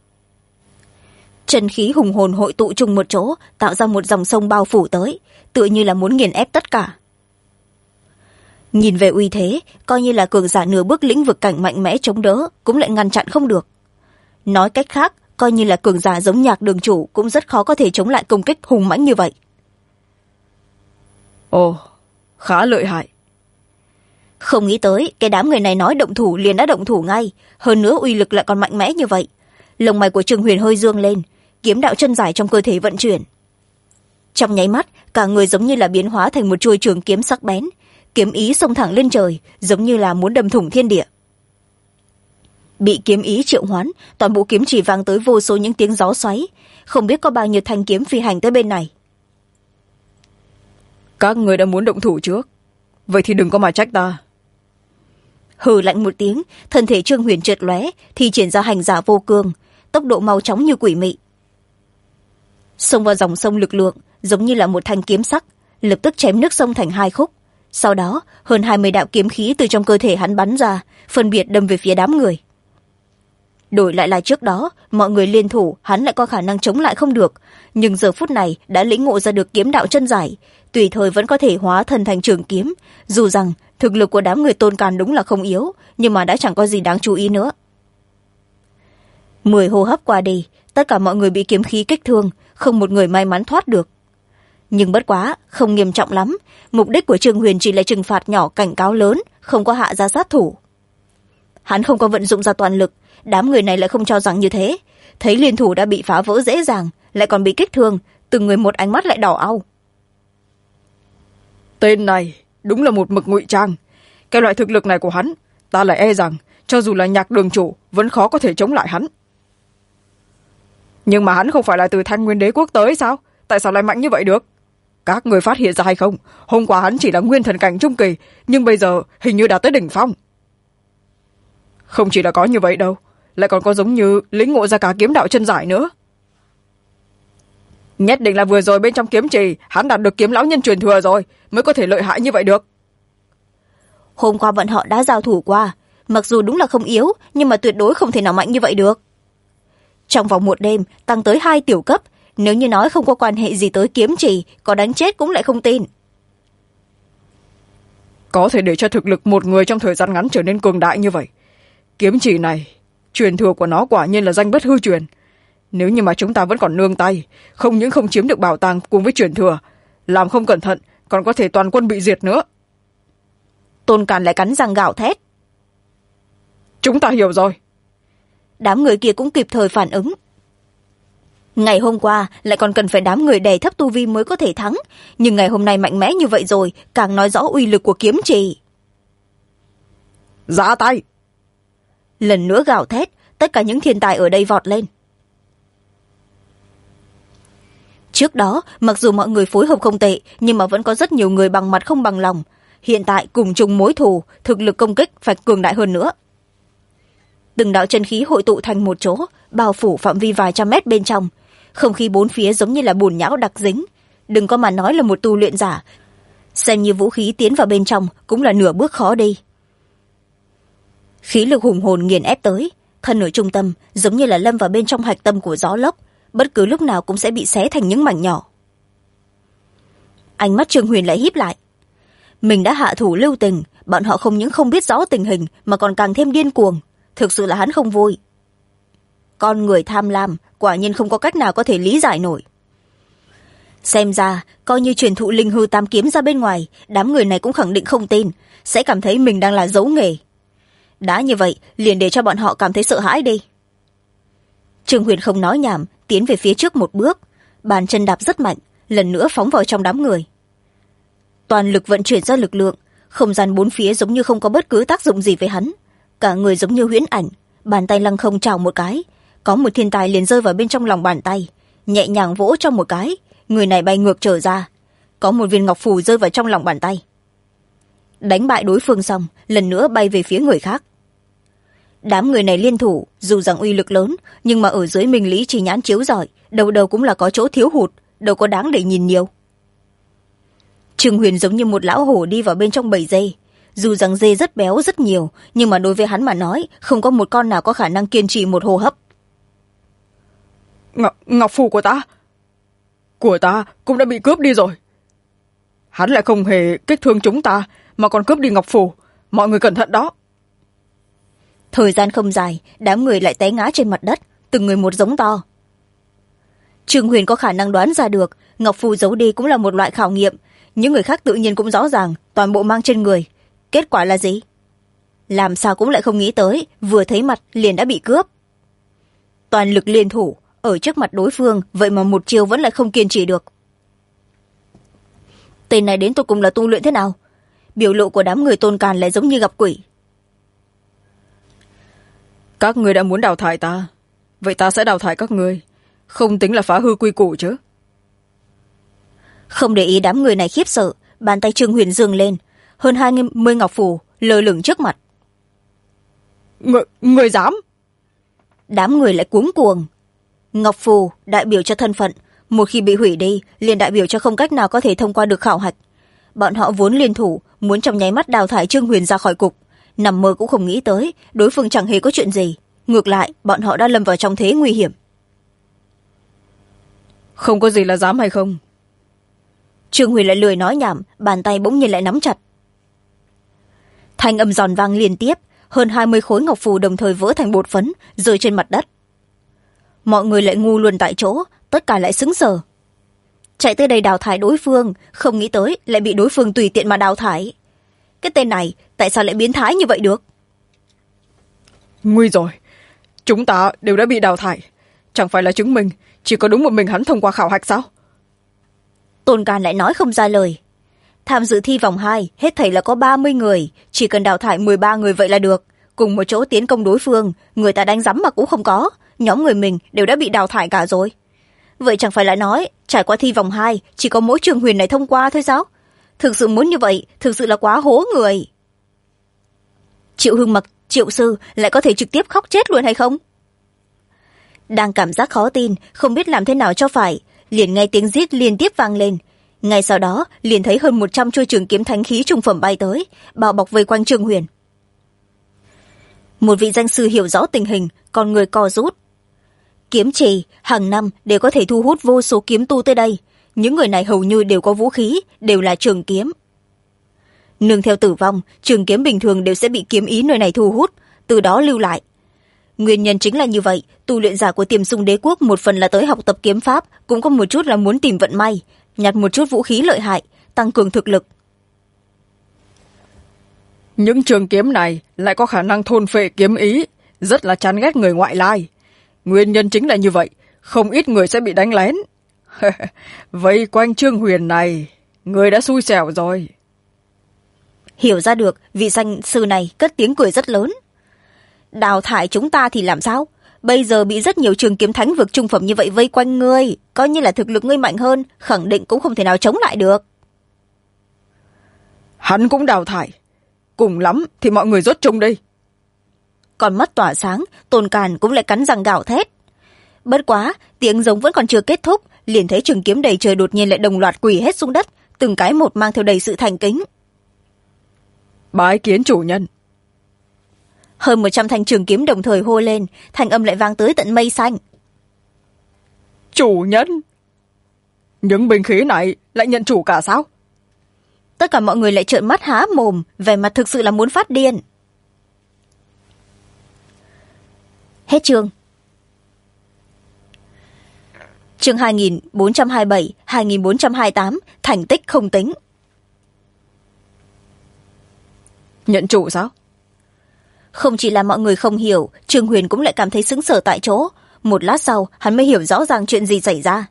Chân khí hùng hồn hội tụ chung một chỗ, tạo ra một dòng sông bao phủ tới, tựa như là muốn nghiền ép tất cả. Nhìn về uy thế, coi như là cường giả nửa bước lĩnh vực cảnh mạnh mẽ chống đỡ, cũng lại ngăn chặn không được. Nói cách khác, coi như là cường giả giống Nhạc Đường chủ cũng rất khó có thể chống lại công kích hùng mãnh như vậy. Ồ, khá lợi hại. Không nghĩ tới, cái đám người này nói động thủ liền đã động thủ ngay, hơn nữa uy lực lại còn mạnh mẽ như vậy. Lông mày của Trương Huyền hơi dương lên, kiếm đạo chân dài trong cơ thể vận chuyển. Trong nháy mắt, cả người giống như là biến hóa thành một chuôi trường kiếm sắc bén, kiếm ý xông thẳng lên trời, giống như là muốn đâm thủng thiên địa. Bị kiếm ý triệu hoán, toàn bộ kiếm chỉ vang tới vô số những tiếng gió xoáy, không biết có bao nhiêu thanh kiếm phi hành tới bên này. Các người đã muốn động thủ trước, vậy thì đừng có mà trách ta. Hừ lạnh một tiếng, thân thể Trương Huyền trượt lóe, thì triển ra hành giả vô cương, tốc độ mau chóng như quỷ mị. Xông vào dòng sông lực lượng, giống như là một thanh kiếm sắc, lập tức chém nước sông thành hai khúc. Sau đó, hơn 20 đạo kiếm khí từ trong cơ thể hắn bắn ra, phân biệt đâm về phía đám người. Đổi lại là trước đó, mọi người liên thủ, hắn lại có khả năng chống lại không được, nhưng giờ phút này đã lĩnh ngộ ra được kiếm đạo chân giải, tùy thời vẫn có thể hóa thân thành trường kiếm. Dù rằng thực lực của đám người Tôn Càn đúng là không yếu, nhưng mà đã chẳng có gì đáng chú ý nữa. 10 hô hấp qua đi, tất cả mọi người bị kiếm khí kích thương, không một người may mắn thoát được. Nhưng bất quá, không nghiêm trọng lắm, mục đích của Trương Huyền chỉ là trừng phạt nhỏ, cảnh cáo lớn, không có hạ ra sát thủ. Hắn không có vận dụng ra toàn lực, đám người này lại không cho rằng như thế, thấy liên thủ đã bị phá vỡ dễ dàng, lại còn bị kích thương, từng người một ánh mắt lại đỏ au. Tên này đúng là một mực ngụy trang, cái loại thực lực này của hắn, ta lại e rằng cho dù là Nhạc đường chủ vẫn khó có thể chống lại hắn. Nhưng mà hắn không phải là từ Thanh Nguyên Đế quốc tới sao, tại sao lại mạnh như vậy được? Các người phát hiện ra hay không, hôm qua hắn chỉ là nguyên thần cảnh trung kỳ, nhưng bây giờ hình như đã tới đỉnh phong. Không chỉ là có như vậy đâu, lại còn có giống như lĩnh ngộ ra cả kiếm đạo chân giải nữa. Nhất định là vừa rồi bên trong kiếm trì hắn đạt được kiếm lão nhân truyền thừa rồi, mới có thể lợi hại như vậy được. Hôm qua bọn họ đã giao thủ qua, mặc dù đúng là không yếu, nhưng mà tuyệt đối không thể nào mạnh như vậy được. Trong vòng một đêm tăng tới 2 tiểu cấp, nếu như nói không có quan hệ gì tới kiếm trì, có đánh chết cũng lại không tin. Có thể để cho thực lực một người trong thời gian ngắn trở nên cường đại như vậy, kiếm trì này truyền thừa của nó quả nhiên là danh bất hư truyền. Nếu như mà chúng ta vẫn còn nương tay, không những không chiếm được bảo tàng cùng với truyền thừa, làm không cẩn thận còn có thể toàn quân bị diệt nữa. Tôn Càn lại cắn răng gào thét. Chúng ta hiểu rồi. Đám người kia cũng kịp thời phản ứng. Ngày hôm qua lại còn cần phải đám người đè thấp tu vi mới có thể thắng, nhưng ngày hôm nay mạnh mẽ như vậy rồi, càng nói rõ uy lực của kiếm trì. Ra tay. Lần nữa gào thét, tất cả những thiên tài ở đây vọt lên. Trước đó, mặc dù mọi người phối hợp không tệ, nhưng mà vẫn có rất nhiều người bằng mặt không bằng lòng. Hiện tại cùng chung mối thù, thực lực công kích phải cường đại hơn nữa. Từng đạo chân khí hội tụ thành một chỗ, bao phủ phạm vi vài trăm mét bên trong. Không khí bốn phía giống như là bùn nhão đặc dính. Đừng có mà nói là một tu luyện giả, xem như vũ khí tiến vào bên trong cũng là nửa bước khó đi. Khí lực hùng hồn nghiền ép tới, thân ở trung tâm giống như là lâm vào bên trong hạch tâm của gió lốc, bất cứ lúc nào cũng sẽ bị xé thành những mảnh nhỏ. Ánh mắt Trương Huyền lại híp lại. Mình đã hạ thủ lưu tình, bọn họ không những không biết rõ tình hình mà còn càng thêm điên cuồng. Thực sự là hắn không vui. Con người tham lam quả nhiên không có cách nào có thể lý giải nổi. Xem ra coi như truyền thụ linh hư tam kiếm ra bên ngoài, đám người này cũng khẳng định không tin, sẽ cảm thấy mình đang là giấu nghề. Đã như vậy liền để cho bọn họ cảm thấy sợ hãi đi. Trương Huyền không nói nhảm, tiến về phía trước một bước, bàn chân đạp rất mạnh, lần nữa phóng vào trong đám người. Toàn lực vận chuyển ra lực lượng, không gian bốn phía giống như không có bất cứ tác dụng gì với hắn, cả người giống như huyễn ảnh, bàn tay lăng không chào một cái, có một thiên tài liền rơi vào bên trong lòng bàn tay, nhẹ nhàng vỗ trong một cái, người này bay ngược trở ra, có một viên ngọc phù rơi vào trong lòng bàn tay. Đánh bại đối phương xong, lần nữa bay về phía người khác. Đám người này liên thủ, dù rằng uy lực lớn, nhưng mà ở dưới minh lý chỉ nhãn chiếu rọi, đầu đầu cũng là có chỗ thiếu hụt, đâu có đáng để nhìn nhiều. Trương Huyền giống như một lão hổ đi vào bên trong bầy dê, dù rằng dê rất béo rất nhiều, nhưng mà đối với hắn mà nói, không có một con nào có khả năng kiên trì một hô hấp. Ngọc phù của ta cũng đã bị cướp đi rồi. Hắn lại không hề kích thương chúng ta, mà còn cướp đi ngọc phù, mọi người cẩn thận đó. Thời gian không dài, đám người lại té ngã trên mặt đất, từng người một giống to. Trương Huyền có khả năng đoán ra được, ngọc phù giấu đi cũng là một loại khảo nghiệm, những người khác tự nhiên cũng rõ ràng, toàn bộ mang trên người. Kết quả là gì? Làm sao cũng lại không nghĩ tới, vừa thấy mặt liền đã bị cướp. Toàn lực liên thủ, ở trước mặt đối phương vậy mà một chiêu vẫn lại không kiên trì được. Tên này đến tột cùng là tu luyện thế nào? Biểu lộ của đám người Tôn Càn lại giống như gặp quỷ. Các người đã muốn đào thải ta, vậy ta sẽ đào thải các người, không tính là phá hư quy củ chứ. Không để ý đám người này khiếp sợ, bàn tay Trương Huyền giương lên, hơn 20 ngọc phù lơ lửng trước mặt. Người dám? Đám người lại cuống cuồng. Ngọc phù đại biểu cho thân phận, một khi bị hủy đi liền đại biểu cho không cách nào có thể thông qua được khảo hạch. Bọn họ vốn liên thủ muốn trong nháy mắt đào thải Trương Huyền ra khỏi cục, nằm mơ cũng không nghĩ tới đối phương chẳng hề có chuyện gì, ngược lại bọn họ đã lâm vào trong thế nguy hiểm. Không có gì là dám hay không? Trương Huyền lại lười nói nhảm, bàn tay bỗng nhiên lại nắm chặt. Thanh âm giòn vang liên tiếp, hơn 20 khối ngọc phù đồng thời vỡ thành bột phấn rơi trên mặt đất. Mọi người lại ngu luôn tại chỗ, tất cả lại sững sờ. Chạy tới đây đào thải đối phương, không nghĩ tới lại bị đối phương tùy tiện mà đào thải. Cái tên này tại sao lại biến thái như vậy được? Nguy rồi, chúng ta đều đã bị đào thải, chẳng phải là chứng minh chỉ có đúng một mình hắn thông qua khảo hạch sao? Tôn Càn lại nói không ra lời. Tham dự thi vòng 2 hết thảy là có 30 người, chỉ cần đào thải 13 người vậy là được, cùng một chỗ tiến công đối phương, người ta đánh rắm mà cũng không có, nhóm người mình đều đã bị đào thải cả rồi. Vậy chẳng phải là nói trải qua thi vòng 2 chỉ có mỗi Trương Huyền này thông qua thôi sao? Thực sự muốn như vậy thực sự là quá hố người. Triệu Hưng Mặc, Triệu sư lại có thể trực tiếp khóc chết luôn hay không? Đang cảm giác khó tin, không biết làm thế nào cho phải, liền nghe tiếng rít liên tiếp vang lên. Ngay sau đó liền thấy hơn 100 chuôi trường kiếm thánh khí trung phẩm bay tới, bao bọc vây quanh Trương Huyền. Một vị danh sư hiểu rõ tình hình, con người co rút. Kiếm trì hàng năm đều có thể thu hút vô số kiếm tu tới đây, những người này hầu như đều có vũ khí, đều là trường kiếm. Nương theo tử vong, trường kiếm bình thường đều sẽ bị kiếm ý nơi này thu hút, từ đó lưu lại. Nguyên nhân chính là như vậy, tu luyện giả của Tiềm Sung Đế quốc một phần là tới học tập kiếm pháp, cũng có một chút là muốn tìm vận may, nhặt một chút vũ khí lợi hại, tăng cường thực lực. Những trường kiếm này lại có khả năng thôn phệ kiếm ý, rất là chán ghét người ngoại lai. Nguyên nhân chính là như vậy, không ít người sẽ bị đánh lén. Vây quanh Trương Huyền này, người đã xui xẻo rồi. Hiểu ra được, vị danh sư này cất tiếng cười rất lớn. Đào thải chúng ta thì làm sao? Bây giờ bị rất nhiều trường kiếm thánh vực trung phẩm như vậy vây quanh ngươi, coi như là thực lực ngươi mạnh hơn, khẳng định cũng không thể nào chống lại được. Hắn cũng đào thải. Cùng lắm thì mọi người rốt chung đi. Còn mắt tỏa sáng, Tôn Càn cũng lại cắn răng gào thét. Bất quá, tiếng giống vẫn còn chưa kết thúc, liền thấy trường kiếm đầy trời đột nhiên lại đồng loạt quỳ hết xuống đất, từng cái một mang theo đầy sự thành kính. Bái kiến chủ nhân. Hơn 100 thanh trường kiếm đồng thời hô lên, thanh âm lại vang tới tận mây xanh. Chủ nhân? Những binh khí này lại nhận chủ cả sao? Tất cả mọi người lại trợn mắt há mồm, vẻ mặt thực sự là muốn phát điên. Hết chương. Chương 2427, 2428, thành tích không tính. Nhận chủ sao? Không chỉ là mọi người không hiểu, Trương Huyền cũng lại cảm thấy sững sờ tại chỗ. Một lát sau, hắn mới hiểu rõ ràng chuyện gì xảy ra.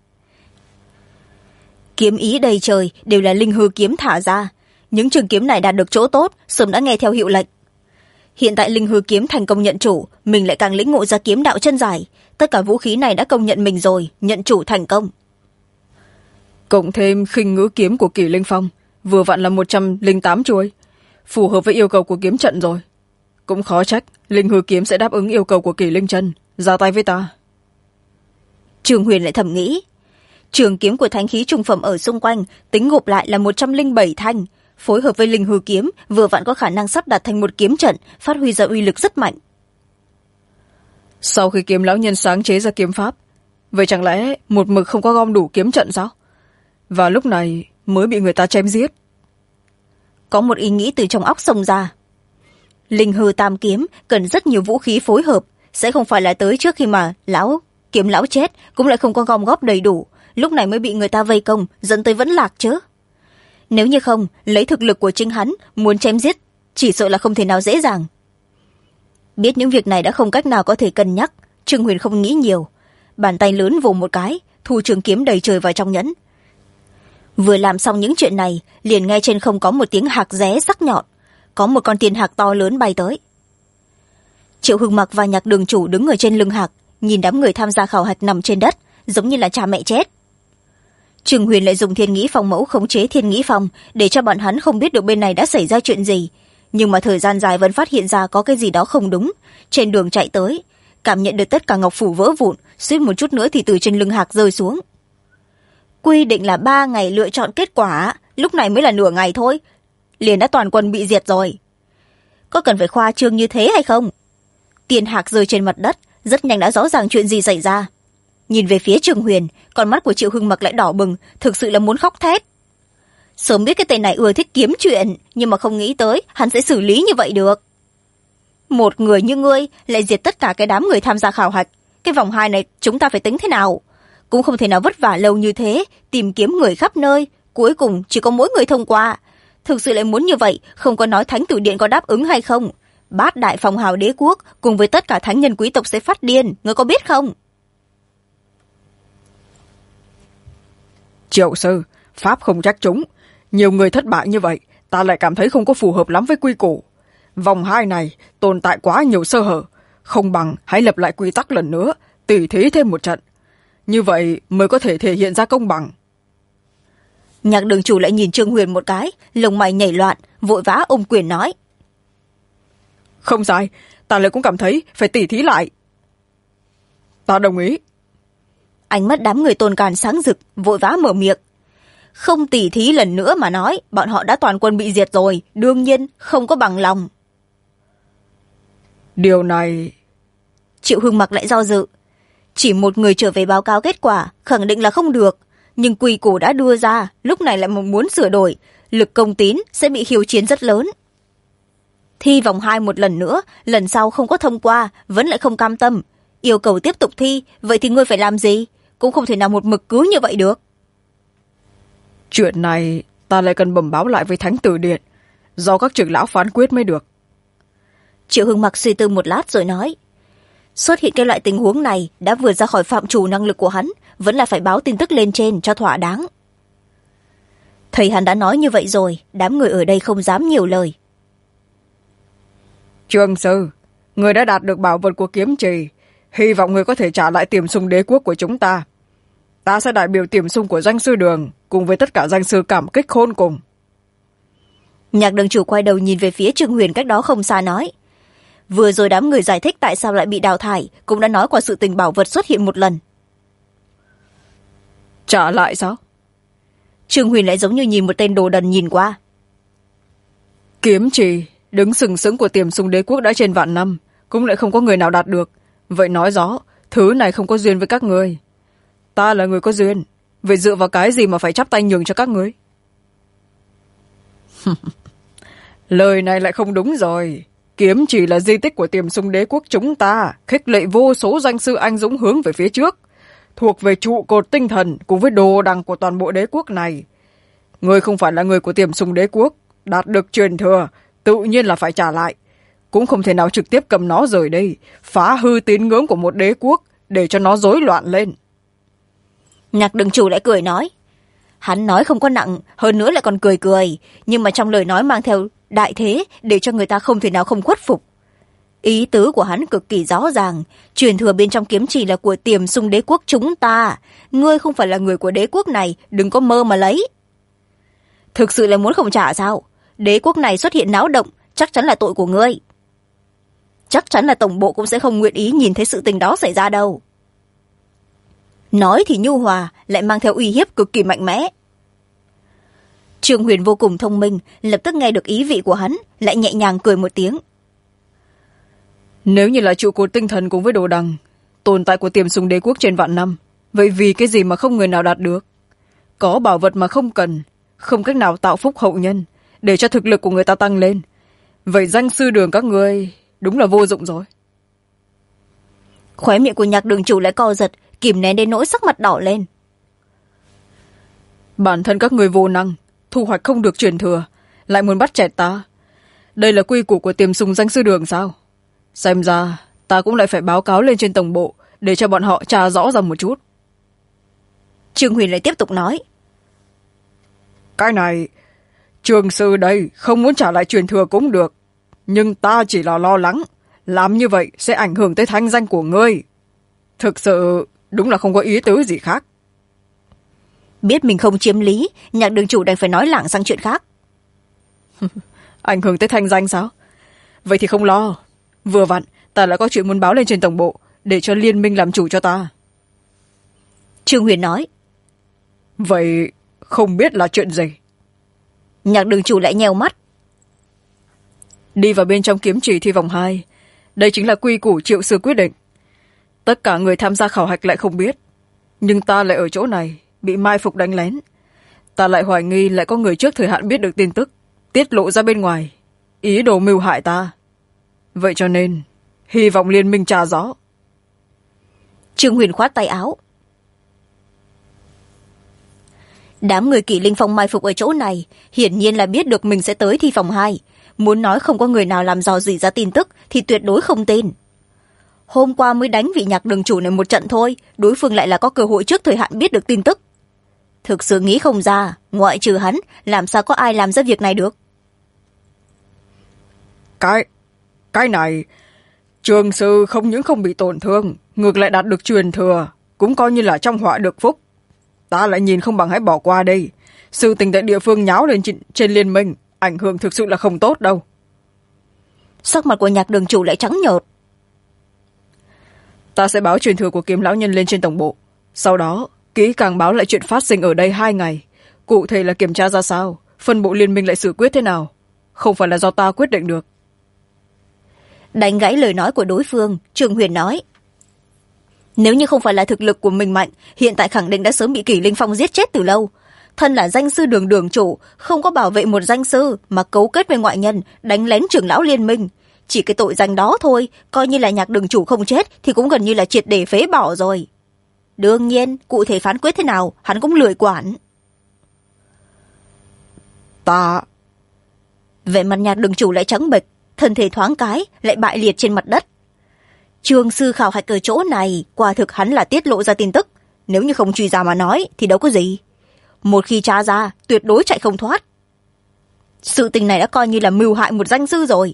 Kiếm ý đầy trời đều là linh hư kiếm thả ra. Những trường kiếm này đạt được chỗ tốt, sớm đã nghe theo hiệu lệnh. Hiện tại linh hư kiếm thành công nhận chủ, mình lại càng lĩnh ngộ ra kiếm đạo chân dài. Tất cả vũ khí này đã công nhận mình rồi, nhận chủ thành công. Cộng thêm khinh ngữ kiếm của Kỷ Linh Phong, vừa vặn là 108 chuôi, phù hợp với yêu cầu của kiếm trận rồi. Cũng khó trách linh hư kiếm sẽ đáp ứng yêu cầu của Kỷ Linh Chân, ra tay với ta. Trương Huyền lại thầm nghĩ, trường kiếm của thánh khí trung phẩm ở xung quanh tính gộp lại là 107 thanh, phối hợp với linh hư kiếm vừa vặn có khả năng sắp đặt thành một kiếm trận, phát huy ra uy lực rất mạnh. Sau khi kiếm lão nhân sáng chế ra kiếm pháp, vậy chẳng lẽ một mực không có gom đủ kiếm trận sao? Và lúc này mới bị người ta chém giết. Có một ý nghĩ từ trong óc xông ra. Linh hư tam kiếm cần rất nhiều vũ khí phối hợp, sẽ không phải là tới trước khi mà kiếm lão chết cũng lại không có gom góp đầy đủ, lúc này mới bị người ta vây công, dẫn tới vẫn lạc chứ. Nếu như không, lấy thực lực của chính hắn, muốn chém giết chỉ sợ là không thể nào dễ dàng. Biết những việc này đã không cách nào có thể cân nhắc, Trương Huyền không nghĩ nhiều. bàn tay lớn vồ một cái, thu trường kiếm đầy trời vào trong nhẫn. Vừa làm xong những chuyện này, liền nghe trên không có một tiếng hạc ré sắc nhọn, có một con tiên hạc to lớn bay tới. Triệu Hưng Mặc và Nhạc Đường Chủ đứng ở trên lưng hạc, nhìn đám người tham gia khảo hạch nằm trên đất, giống như là cha mẹ chết. Trương Huyền lại dùng Thiên Nghĩ Phong mẫu khống chế Thiên Nghĩ Phong, để cho bọn hắn không biết được bên này đã xảy ra chuyện gì, nhưng mà thời gian dài vẫn phát hiện ra có cái gì đó không đúng. Trên đường chạy tới, cảm nhận được tất cả ngọc phủ vỡ vụn, suýt một chút nữa thì từ trên lưng hạc rơi xuống. Quy định là 3 ngày lựa chọn kết quả, lúc này mới là nửa ngày thôi, liền đã toàn quân bị diệt rồi. Có cần phải khoa trương như thế hay không? Tiền hạc rơi trên mặt đất, rất nhanh đã rõ ràng chuyện gì xảy ra. Nhìn về phía Trương Huyền, con mắt của Triệu Hưng Mặc lại đỏ bừng, thực sự là muốn khóc thét. Sớm biết cái tên này ưa thích kiếm chuyện, nhưng mà không nghĩ tới hắn sẽ xử lý như vậy được. Một người như ngươi lại diệt tất cả cái đám người tham gia khảo hạch, cái vòng 2 này chúng ta phải tính thế nào? Cũng không thể nào vất vả lâu như thế, tìm kiếm người khắp nơi, cuối cùng chỉ có mỗi người thông qua. Thực sự lại muốn như vậy, không có nói Thánh Tử Điện có đáp ứng hay không. Bát đại phong hào đế quốc cùng với tất cả thánh nhân quý tộc sẽ phát điên, ngươi có biết không? Triệu sư, pháp không trách chúng. Nhiều người thất bại như vậy, ta lại cảm thấy không có phù hợp lắm với quy củ. Vòng 2 này tồn tại quá nhiều sơ hở, không bằng hãy lập lại quy tắc lần nữa, tỉ thí thêm một trận. Như vậy mới có thể thể hiện ra công bằng. Nhạc Đường Chủ lại nhìn Trương Huyền một cái, lông mày nhảy loạn, vội vã ôm quyền nói. Không sai, ta lại cũng cảm thấy phải tỉ thí lại. Ta đồng ý. Ánh mắt đám người Tôn Càn sáng rực, vội vã mở miệng. Không tỉ thí lần nữa mà nói, bọn họ đã toàn quân bị diệt rồi, đương nhiên không có bằng lòng. Điều này... Triệu Hưng Mặc lại do dự. Chỉ một người trở về báo cáo kết quả, khẳng định là không được. Nhưng quy củ đã đưa ra, lúc này lại muốn sửa đổi, lực công tín sẽ bị khiêu chiến rất lớn. Thi vòng 2 một lần nữa, lần sau không có thông qua, vẫn lại không cam tâm. Yêu cầu tiếp tục thi, vậy thì ngươi phải làm gì? Cũng không thể nào một mực cứ như vậy được. Chuyện này ta lại cần bẩm báo lại với Thánh Tử Điện, do các trưởng lão phán quyết mới được. Triệu Hưng Mặc suy tư một lát rồi nói. Xuất hiện cái loại tình huống này đã vượt ra khỏi phạm trù năng lực của hắn, vẫn là phải báo tin tức lên trên cho thỏa đáng. Thầy hắn đã nói như vậy rồi, đám người ở đây không dám nhiều lời. Trương sư, người đã đạt được bảo vật của kiếm trì, hy vọng người có thể trả lại Tiềm Sung đế quốc của chúng ta. Ta sẽ đại biểu Tiềm Sung của danh sư đường cùng với tất cả danh sư cảm kích khôn cùng. Nhạc Đường Chủ quay đầu nhìn về phía Trương Huyền cách đó không xa nói. Vừa rồi đám người giải thích tại sao lại bị đào thải, cũng đã nói qua sự tình bảo vật xuất hiện một lần. Trả lại sao? Trương Huyền lại giống như nhìn một tên đồ đần nhìn qua. Kiếm trì đứng sừng sững của Tiềm Sung đế quốc đã trên vạn năm, cũng lại không có người nào đạt được. Vậy nói rõ thứ này không có duyên với các ngươi. Ta là người có duyên, vậy dựa vào cái gì mà phải chắp tay nhường cho các ngươi? Lời này lại không đúng rồi. Kiếm chỉ là di tích của Tiềm Sung đế quốc chúng ta, khích lệ vô số danh sư anh dũng hướng về phía trước, thuộc về trụ cột tinh thần cùng với đồ đằng của toàn bộ đế quốc này. Ngươi không phải là người của Tiềm Sung đế quốc, đạt được truyền thừa, tự nhiên là phải trả lại. Cũng không thể nào trực tiếp cầm nó rời đây, phá hư tín ngưỡng của một đế quốc, để cho nó rối loạn lên. Nhạc Đường Chủ lại cười nói. Hắn nói không có nặng, hơn nữa lại còn cười cười, nhưng mà trong lời nói mang theo đại thế, để cho người ta không thể nào không khuất phục. Ý tứ của hắn cực kỳ rõ ràng, truyền thừa bên trong kiếm chỉ là của Tiềm Sung đế quốc chúng ta. Ngươi không phải là người của đế quốc này, đừng có mơ mà lấy. Thực sự là muốn không trả sao? Đế quốc này xuất hiện náo động, chắc chắn là tội của ngươi. Chắc chắn là tổng bộ cũng sẽ không nguyện ý nhìn thấy sự tình đó xảy ra đâu. Nói thì nhu hòa, lại mang theo uy hiếp cực kỳ mạnh mẽ. Trương Huyền vô cùng thông minh, lập tức nghe được ý vị của hắn, lại nhẹ nhàng cười một tiếng. Nếu như là trụ cột tinh thần cùng với đồ đằng, tồn tại của Tiềm Sung đế quốc trên vạn năm, vậy vì cái gì mà không người nào đạt được? Có bảo vật mà không cần, không cách nào tạo phúc hậu nhân, để cho thực lực của người ta tăng lên. Vậy danh sư đường các ngươi đúng là vô dụng rồi. Khóe miệng của Nhạc Đường Chủ lại co giật, kìm nén đến nỗi sắc mặt đỏ lên. Bản thân các người vô năng, thu hoạch không được truyền thừa, lại muốn bắt chẹt ta. Đây là quy củ của Tiềm Sung danh sư đường sao? Xem ra ta cũng lại phải báo cáo lên trên tổng bộ, để cho bọn họ tra rõ ra một chút. Trương Huyền lại tiếp tục nói. Cái này, trường sư đây không muốn trả lại truyền thừa cũng được. Nhưng ta chỉ là lo lắng, làm như vậy sẽ ảnh hưởng tới thanh danh của ngươi. Thực sự, đúng là không có ý tứ gì khác. Biết mình không chiếm lý, Nhạc đường chủ đành phải nói lảng sang chuyện khác. Ảnh hưởng tới thanh danh sao? Vậy thì không lo. Vừa vặn, ta lại có chuyện muốn báo lên trên tổng bộ, để cho liên minh làm chủ cho ta. Trương Huyền nói. Vậy không biết là chuyện gì? Nhạc đường chủ lại nheo mắt. Đi vào bên trong kiếm chỉ thi vòng 2. Đây chính là quy củ Triệu sư quyết định. Tất cả người tham gia khảo hạch lại không biết. Nhưng ta lại ở chỗ này, bị mai phục đánh lén. Ta lại hoài nghi lại có người trước thời hạn biết được tin tức, tiết lộ ra bên ngoài, ý đồ mưu hại ta. Vậy cho nên, hy vọng liên minh tra rõ. Trương Huyền khoát tay áo. Đám người Kỷ Linh Phong mai phục ở chỗ này hiển nhiên là biết được mình sẽ tới thi vòng 2. Muốn nói không có người nào làm dò dỉ ra tin tức thì tuyệt đối không tin. Hôm qua mới đánh vị Nhạc đường chủ này một trận thôi, đối phương lại là có cơ hội trước thời hạn biết được tin tức. Thực sự nghĩ không ra, ngoại trừ hắn, làm sao có ai làm ra việc này được. Cái này, trường sư không những không bị tổn thương, ngược lại đạt được truyền thừa, cũng coi như là trong họa được phúc. Ta lại nhìn không bằng hãy bỏ qua đây. Sự tình tại địa phương nháo lên trên liên minh, ảnh hưởng thực sự là không tốt đâu. Sắc mặt của Nhạc đường chủ lại trắng nhợt. Ta sẽ báo truyền thừa của Kiếm lão nhân lên trên tổng bộ. Sau đó, kỹ càng báo lại chuyện phát sinh ở đây 2 ngày. Cụ thể là kiểm tra ra sao, phân bộ liên minh lại xử quyết thế nào. Không phải là do ta quyết định được. Đánh gãy lời nói của đối phương, Trương Huyền nói. Nếu như không phải là thực lực của mình mạnh, hiện tại khẳng định đã sớm bị Kỷ Linh Phong giết chết từ lâu. Thân là danh sư đường đường chủ, không có bảo vệ một danh sư mà cấu kết với ngoại nhân, đánh lén trưởng lão liên minh. Chỉ cái tội danh đó thôi, coi như là Nhạc đường chủ không chết thì cũng gần như là triệt để phế bỏ rồi. Đương nhiên, cụ thể phán quyết thế nào, hắn cũng lười quản. Ta... Vậy mặt Nhạc đường chủ lại trắng bệch, thân thể thoáng cái, lại bại liệt trên mặt đất. Trường sư khảo hạch ở chỗ này, quả thực hắn là tiết lộ ra tin tức. Nếu như không truy ra mà nói, thì đâu có gì. Một khi tra ra, tuyệt đối chạy không thoát. Sự tình này đã coi như là mưu hại một danh sư rồi.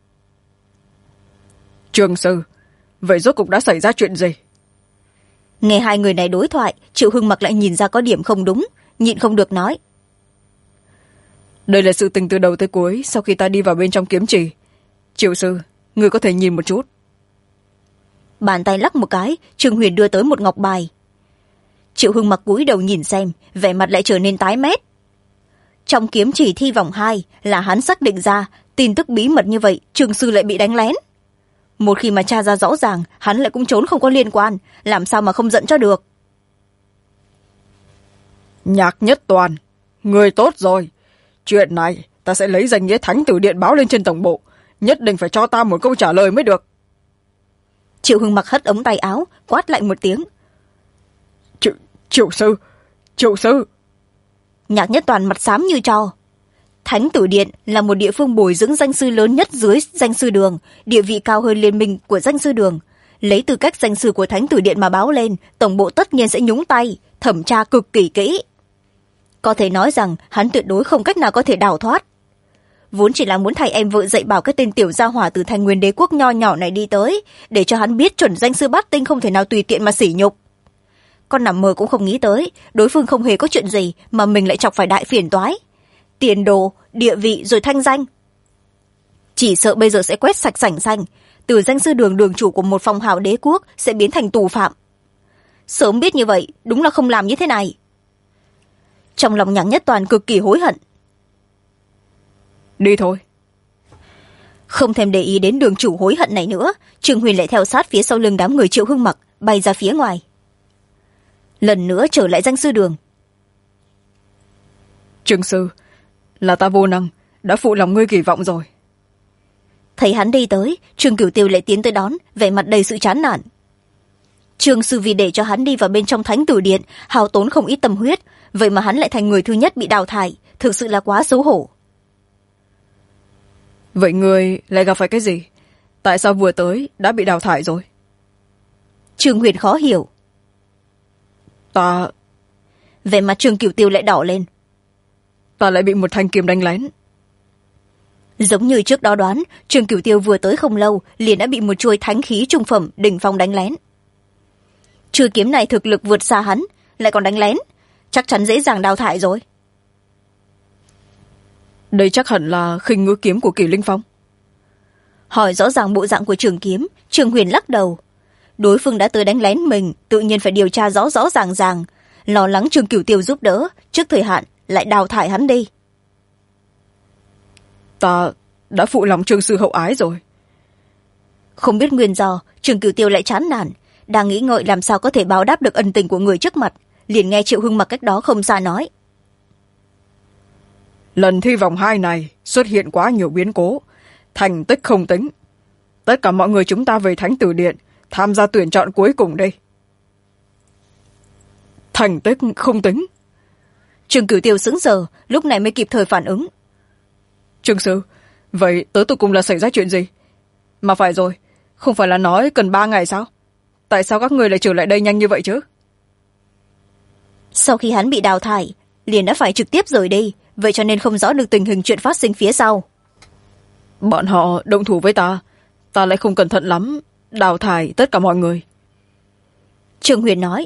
Trường sư, vậy rốt cục đã xảy ra chuyện gì? Nghe hai người này đối thoại, Triệu Hưng Mặc lại nhìn ra có điểm không đúng, nhịn không được nói. Đây là sự tình từ đầu tới cuối sau khi ta đi vào bên trong kiếm trì. Triệu sư, người có thể nhìn một chút. Bàn tay lắc một cái, Trương Huyền đưa tới một ngọc bài. Triệu Hưng Mặc cúi đầu nhìn xem, vẻ mặt lại trở nên tái mét. Trong kiếm chỉ thi vòng 2 là hắn xác định ra tin tức bí mật như vậy, Trường sư lại bị đánh lén. Một khi mà tra ra rõ ràng, hắn lại cũng trốn không có liên quan, làm sao mà không giận cho được. Nhạc Nhất Toàn, người tốt rồi. Chuyện này ta sẽ lấy danh nghĩa Thánh Tử Điện báo lên trên tổng bộ, nhất định phải cho ta một câu trả lời mới được. Triệu Hưng Mặc hất ống tay áo, quát lại một tiếng. Triệu sư. Nhạc Nhất Toàn mặt xám như tro. Thánh Tử Điện là một địa phương bồi dưỡng danh sư lớn nhất dưới danh sư đường, địa vị cao hơn liên minh của danh sư đường. Lấy tư cách danh sư của Thánh Tử Điện mà báo lên, tổng bộ tất nhiên sẽ nhúng tay, thẩm tra cực kỳ kỹ. Có thể nói rằng hắn tuyệt đối không cách nào có thể đào thoát. Vốn chỉ là muốn thầy em vợ dạy bảo cái tên tiểu gia hỏa từ Thành Nguyên Đế quốc nho nhỏ này đi tới, để cho hắn biết chuẩn danh sư bát tinh không thể nào tùy tiện mà sỉ nhục. Con nằm mơ cũng không nghĩ tới, đối phương không hề có chuyện gì mà mình lại chọc phải đại phiền toái. Tiền đồ, địa vị rồi thanh danh. Chỉ sợ bây giờ sẽ quét sạch sảnh xanh, từ danh sư đường đường chủ của một phong hào đế quốc sẽ biến thành tù phạm. Sớm biết như vậy, đúng là không làm như thế này. Trong lòng Nhạc Nhất Toàn cực kỳ hối hận. Đi thôi. Không thèm để ý đến đường chủ hối hận này nữa, Trương Huyền lại theo sát phía sau lưng đám người Triệu Hưng Mặc, bay ra phía ngoài. Lần nữa trở lại danh sư đường. Trương sư, là ta vô năng, đã phụ lòng ngươi kỳ vọng rồi. Thấy hắn đi tới, Trương Cửu Tiêu lại tiến tới đón, vẻ mặt đầy sự chán nản. Trương sư vì để cho hắn đi vào bên trong Thánh Tử Điện, hao tốn không ít tâm huyết, vậy mà hắn lại thành người thứ nhất bị đào thải, thực sự là quá xấu hổ. Vậy ngươi lại gặp phải cái gì? Tại sao vừa tới đã bị đào thải rồi? Trương Huyền khó hiểu. Ta Vẻ mặt Trương Cửu Tiêu lại đỏ lên. ta lại bị một thanh kiếm đánh lén. Giống như trước đó đoán, Trương Cửu Tiêu vừa tới không lâu liền đã bị một chuôi thánh khí trung phẩm đỉnh phong đánh lén. Chuôi kiếm này thực lực vượt xa hắn, lại còn đánh lén, chắc chắn dễ dàng đào thải rồi. Đây chắc hẳn là khinh ngữ kiếm của Kỷ Linh Phong. Hỏi rõ ràng bộ dạng của trường kiếm, Trương Huyền lắc đầu. Đối phương đã tới đánh lén mình, tự nhiên phải điều tra rõ rõ ràng ràng, lo lắng Trương Cửu Tiêu giúp đỡ, trước thời hạn lại đào thải hắn đi. Ta đã phụ lòng Trương sư hậu ái rồi. Không biết nguyên do, Trương Cửu Tiêu lại chán nản, đang nghĩ ngợi làm sao có thể báo đáp được ân tình của người trước mặt, liền nghe Triệu Hưng Mặc cách đó không xa nói. Lần thi vòng 2 này xuất hiện quá nhiều biến cố, thành tích không tính. Tất cả mọi người chúng ta về Thánh Tử Điện tham gia tuyển chọn cuối cùng đây. Thành tích không tính? Trương Cửu Tiêu sững sờ, lúc này mới kịp thời phản ứng. Trương sư, vậy tới tụi cùng là xảy ra chuyện gì? Mà phải rồi, không phải là nói cần 3 ngày sao? Tại sao các người lại trở lại đây nhanh như vậy chứ? Sau khi hắn bị đào thải, liền đã phải trực tiếp rời đi, vậy cho nên không rõ được tình hình chuyện phát sinh phía sau. Bọn họ động thủ với ta lại không cẩn thận lắm, đào thải tất cả mọi người. Trương Huyền nói.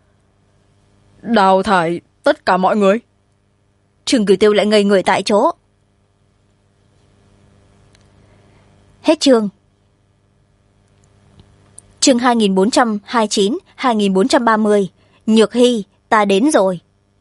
Đào thải tất cả mọi người? Trương Cửu Tiêu lại ngây người tại chỗ. Hết chương. Chương 2429, 2430. Nhược Hy, ta đến rồi.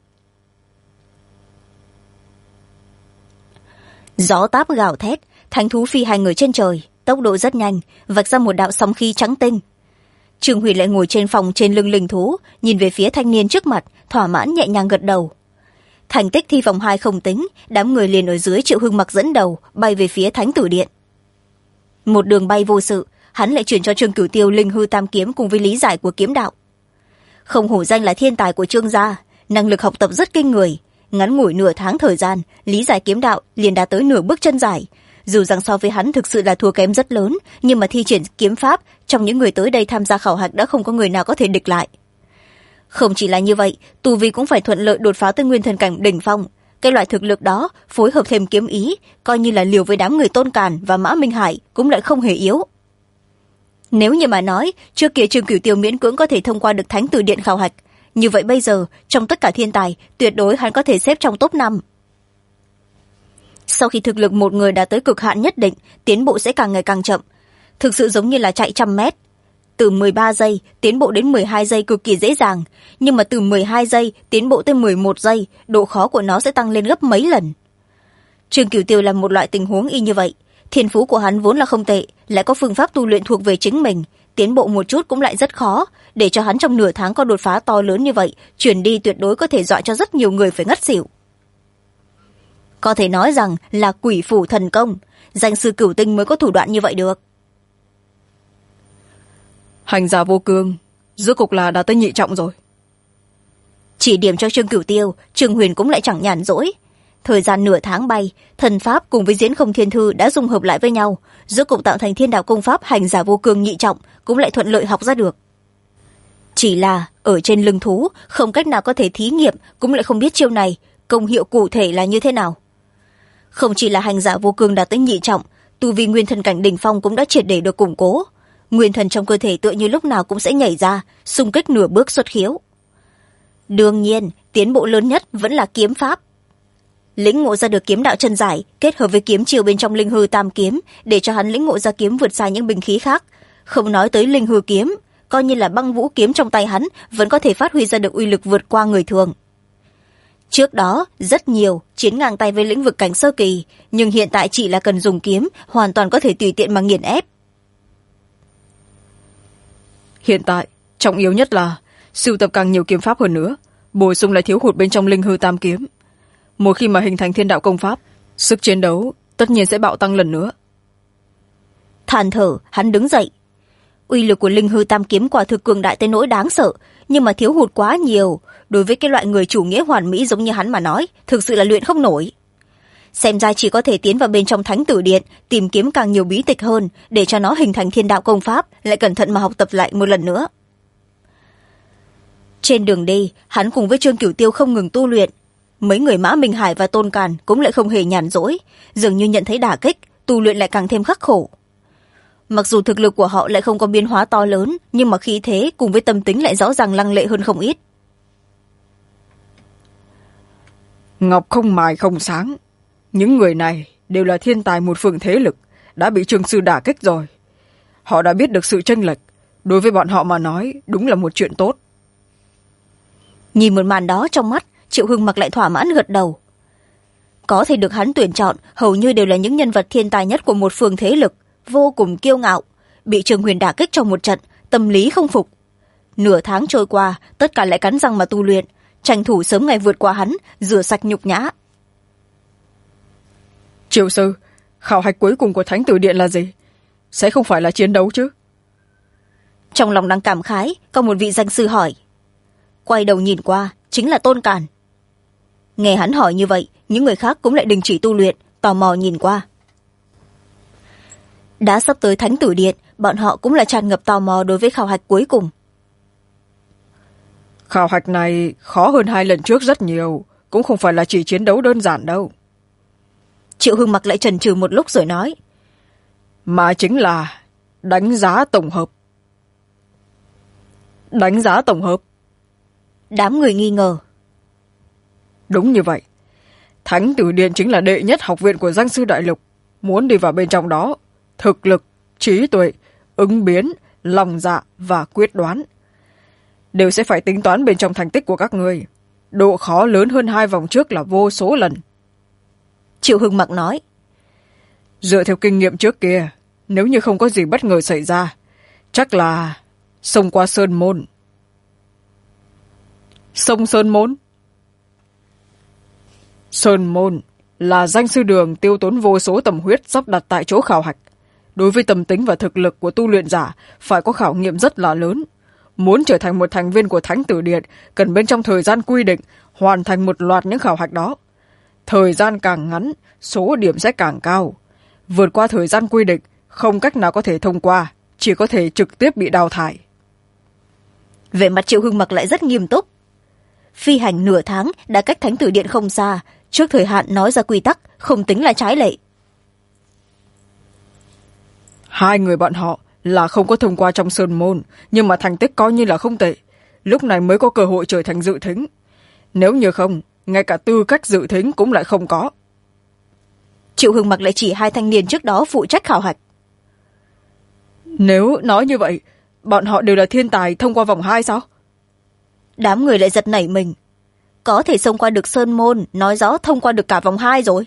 Gió táp gào thét, thánh thú phi hành ở trên trời, tốc độ rất nhanh, vạch ra một đạo sóng khí trắng tinh. Trương Huyền lại ngồi trên phòng trên lưng linh thú, nhìn về phía thanh niên trước mặt, thỏa mãn nhẹ nhàng gật đầu. Thành tích thi vòng 2 không tính, đám người liền ở dưới Triệu Hưng Mặc dẫn đầu, bay về phía Thánh Tử Điện. Một đường bay vô sự, hắn lại chuyển cho Trương Cửu Tiêu linh hư tam kiếm cùng với lý giải của kiếm đạo. Không hổ danh là thiên tài của Trương gia, năng lực học tập rất kinh người. Ngắn ngủi nửa tháng thời gian, lý giải kiếm đạo liền đã tới nửa bước chân giải. Dù rằng so với hắn thực sự là thua kém rất lớn, nhưng mà thi triển kiếm pháp, trong những người tới đây tham gia khảo hạch đã không có người nào có thể địch lại. Không chỉ là như vậy, tu vi cũng phải thuận lợi đột phá tới nguyên thần cảnh đỉnh phong. Cái loại thực lực đó, phối hợp thêm kiếm ý, coi như là liều với đám người Tôn Càn và Mã Minh Hải cũng lại không hề yếu. Nếu như mà nói, trước kia Trương Cửu Tiêu miễn cưỡng có thể thông qua được Thánh Tử Điện khảo hạch, như vậy bây giờ, trong tất cả thiên tài, tuyệt đối hắn có thể xếp trong top 5. Sau khi thực lực một người đã tới cực hạn nhất định, tiến bộ sẽ càng ngày càng chậm. Thực sự giống như là chạy 100 mét. Từ 13 giây, tiến bộ đến 12 giây cực kỳ dễ dàng. Nhưng mà từ 12 giây, tiến bộ tới 11 giây, độ khó của nó sẽ tăng lên gấp mấy lần. Trương Cửu Tiêu là một loại tình huống y như vậy. Thiên phú của hắn vốn là không tệ, lại có phương pháp tu luyện thuộc về chính mình. Tiến bộ một chút cũng lại rất khó. Để cho hắn trong nửa tháng có đột phá to lớn như vậy, chuyển đi tuyệt đối có thể dọa cho rất nhiều người phải ngất xỉu. Có thể nói rằng là quỷ phủ thần công, danh sư Cửu Tinh mới có thủ đoạn như vậy được. Hành giả vô cương, rốt cục là đã tới nhị trọng rồi. Chỉ điểm cho Trương Cửu Tiêu, Trương Huyền cũng lại chẳng nhàn rỗi. Thời gian nửa tháng bay, thần pháp cùng với diễn không thiên thư đã dung hợp lại với nhau, rốt cục tạo thành thiên đạo công pháp hành giả vô cương nhị trọng, cũng lại thuận lợi học ra được. Chỉ là ở trên lưng thú, không cách nào có thể thí nghiệm, cũng lại không biết chiêu này công hiệu cụ thể là như thế nào. Không chỉ là hành giả vô cương đạt tới nhị trọng, tu vi nguyên thần cảnh đỉnh phong cũng đã triệt để được củng cố. Nguyên thần trong cơ thể tựa như lúc nào cũng sẽ nhảy ra, xung kích nửa bước xuất khiếu. Đương nhiên, tiến bộ lớn nhất vẫn là kiếm pháp. Lĩnh ngộ ra được kiếm đạo chân giải, kết hợp với kiếm chiêu bên trong linh hư tam kiếm, để cho hắn lĩnh ngộ ra kiếm vượt xa những binh khí khác. Không nói tới linh hư kiếm, coi như là băng vũ kiếm trong tay hắn vẫn có thể phát huy ra được uy lực vượt qua người thường. Trước đó, rất nhiều chiến ngang tay với lĩnh vực cảnh sơ kỳ, nhưng hiện tại chỉ là cần dùng kiếm, hoàn toàn có thể tùy tiện mà nghiền ép. Hiện tại, trọng yếu nhất là sưu tập càng nhiều kiếm pháp hơn nữa, bổ sung lại thiếu hụt bên trong linh hư tam kiếm. Một khi mà hình thành thiên đạo công pháp, sức chiến đấu tất nhiên sẽ bạo tăng lần nữa. Than thở, hắn đứng dậy. Uy lực của linh hư tam kiếm quả thực cường đại tới nỗi đáng sợ, nhưng mà thiếu hụt quá nhiều. Đối với cái loại người chủ nghĩa hoàn mỹ giống như hắn mà nói, thực sự là luyện không nổi. Xem ra chỉ có thể tiến vào bên trong Thánh Tử Điện, tìm kiếm càng nhiều bí tịch hơn, để cho nó hình thành thiên đạo công pháp, lại cẩn thận mà học tập lại một lần nữa. Trên đường đi, hắn cùng với Trương Cửu Tiêu không ngừng tu luyện. Mấy người Mã Minh Hải và Tôn Càn cũng lại không hề nhàn rỗi, dường như nhận thấy đả kích, tu luyện lại càng thêm khắc khổ. Mặc dù thực lực của họ lại không có biến hóa to lớn, nhưng mà khí thế cùng với tâm tính lại rõ ràng lăng lệ hơn không ít. Ngọc không mài không sáng, những người này đều là thiên tài một phương thế lực, đã bị Trương sư đả kích rồi. Họ đã biết được sự chênh lệch, đối với bọn họ mà nói đúng là một chuyện tốt. Nhìn một màn đó trong mắt, Triệu Hưng Mặc lại thỏa mãn gật đầu. Có thể được hắn tuyển chọn hầu như đều là những nhân vật thiên tài nhất của một phương thế lực, vô cùng kiêu ngạo, bị Trường Huyền đả kích trong một trận, tâm lý không phục. Nửa tháng trôi qua, tất cả lại cắn răng mà tu luyện, tranh thủ sớm ngày vượt qua hắn, rửa sạch nhục nhã. Triệu sư, khảo hạch cuối cùng của Thánh Tử Điện là gì? Sẽ không phải là chiến đấu chứ? Trong lòng đang cảm khái, có một vị danh sư hỏi. Quay đầu nhìn qua, chính là Tôn Càn. Nghe hắn hỏi như vậy, những người khác cũng lại đình chỉ tu luyện, tò mò nhìn qua. Đã sắp tới Thánh Tử Điện, bọn họ cũng là tràn ngập tò mò đối với khảo hạch cuối cùng. Khảo hạch này khó hơn 2 lần trước rất nhiều, cũng không phải là chỉ chiến đấu đơn giản đâu. Triệu Hưng Mặc lại chần chừ một lúc rồi nói. Mà chính là đánh giá tổng hợp. Đánh giá tổng hợp? Đám người nghi ngờ. Đúng như vậy. Thánh Tử Điện chính là đệ nhất học viện của danh sư đại lục. Muốn đi vào bên trong đó, thực lực, trí tuệ, ứng biến, lòng dạ và quyết đoán đều sẽ phải tính toán bên trong thành tích của các người. Độ khó lớn hơn 2 vòng trước là vô số lần. Triệu Hưng Mặc nói. Dựa theo kinh nghiệm trước kia, nếu như không có gì bất ngờ xảy ra, chắc là xông qua Sơn Môn. Sông Sơn Môn? Sơn Môn là danh sư đường tiêu tốn vô số tâm huyết sắp đặt tại chỗ khảo hạch. Đối với tâm tính và thực lực của tu luyện giả phải có khảo nghiệm rất là lớn. Muốn trở thành một thành viên của Thánh Tử Điện cần bên trong thời gian quy định hoàn thành một loạt những khảo hạch đó. Thời gian càng ngắn, số điểm sẽ càng cao. Vượt qua thời gian quy định, không cách nào có thể thông qua, chỉ có thể trực tiếp bị đào thải. Vẻ mặt Triệu Hưng Mặc lại rất nghiêm túc. Phi hành nửa tháng đã cách Thánh Tử Điện không xa, trước thời hạn nói ra quy tắc, không tính là trái lệ. 2 người bọn họ là không có thông qua trong Sơn Môn, nhưng mà thành tích coi như là không tệ. Lúc này mới có cơ hội trở thành dự thính. Nếu như không, ngay cả tư cách dự thính cũng lại không có. Triệu Hưng Mặc lại chỉ 2 thanh niên trước đó phụ trách khảo hạch. Nếu nói như vậy, bọn họ đều là thiên tài thông qua vòng 2 sao? Đám người lại giật nảy mình. Có thể xông qua được Sơn Môn, nói rõ thông qua được cả vòng 2 rồi.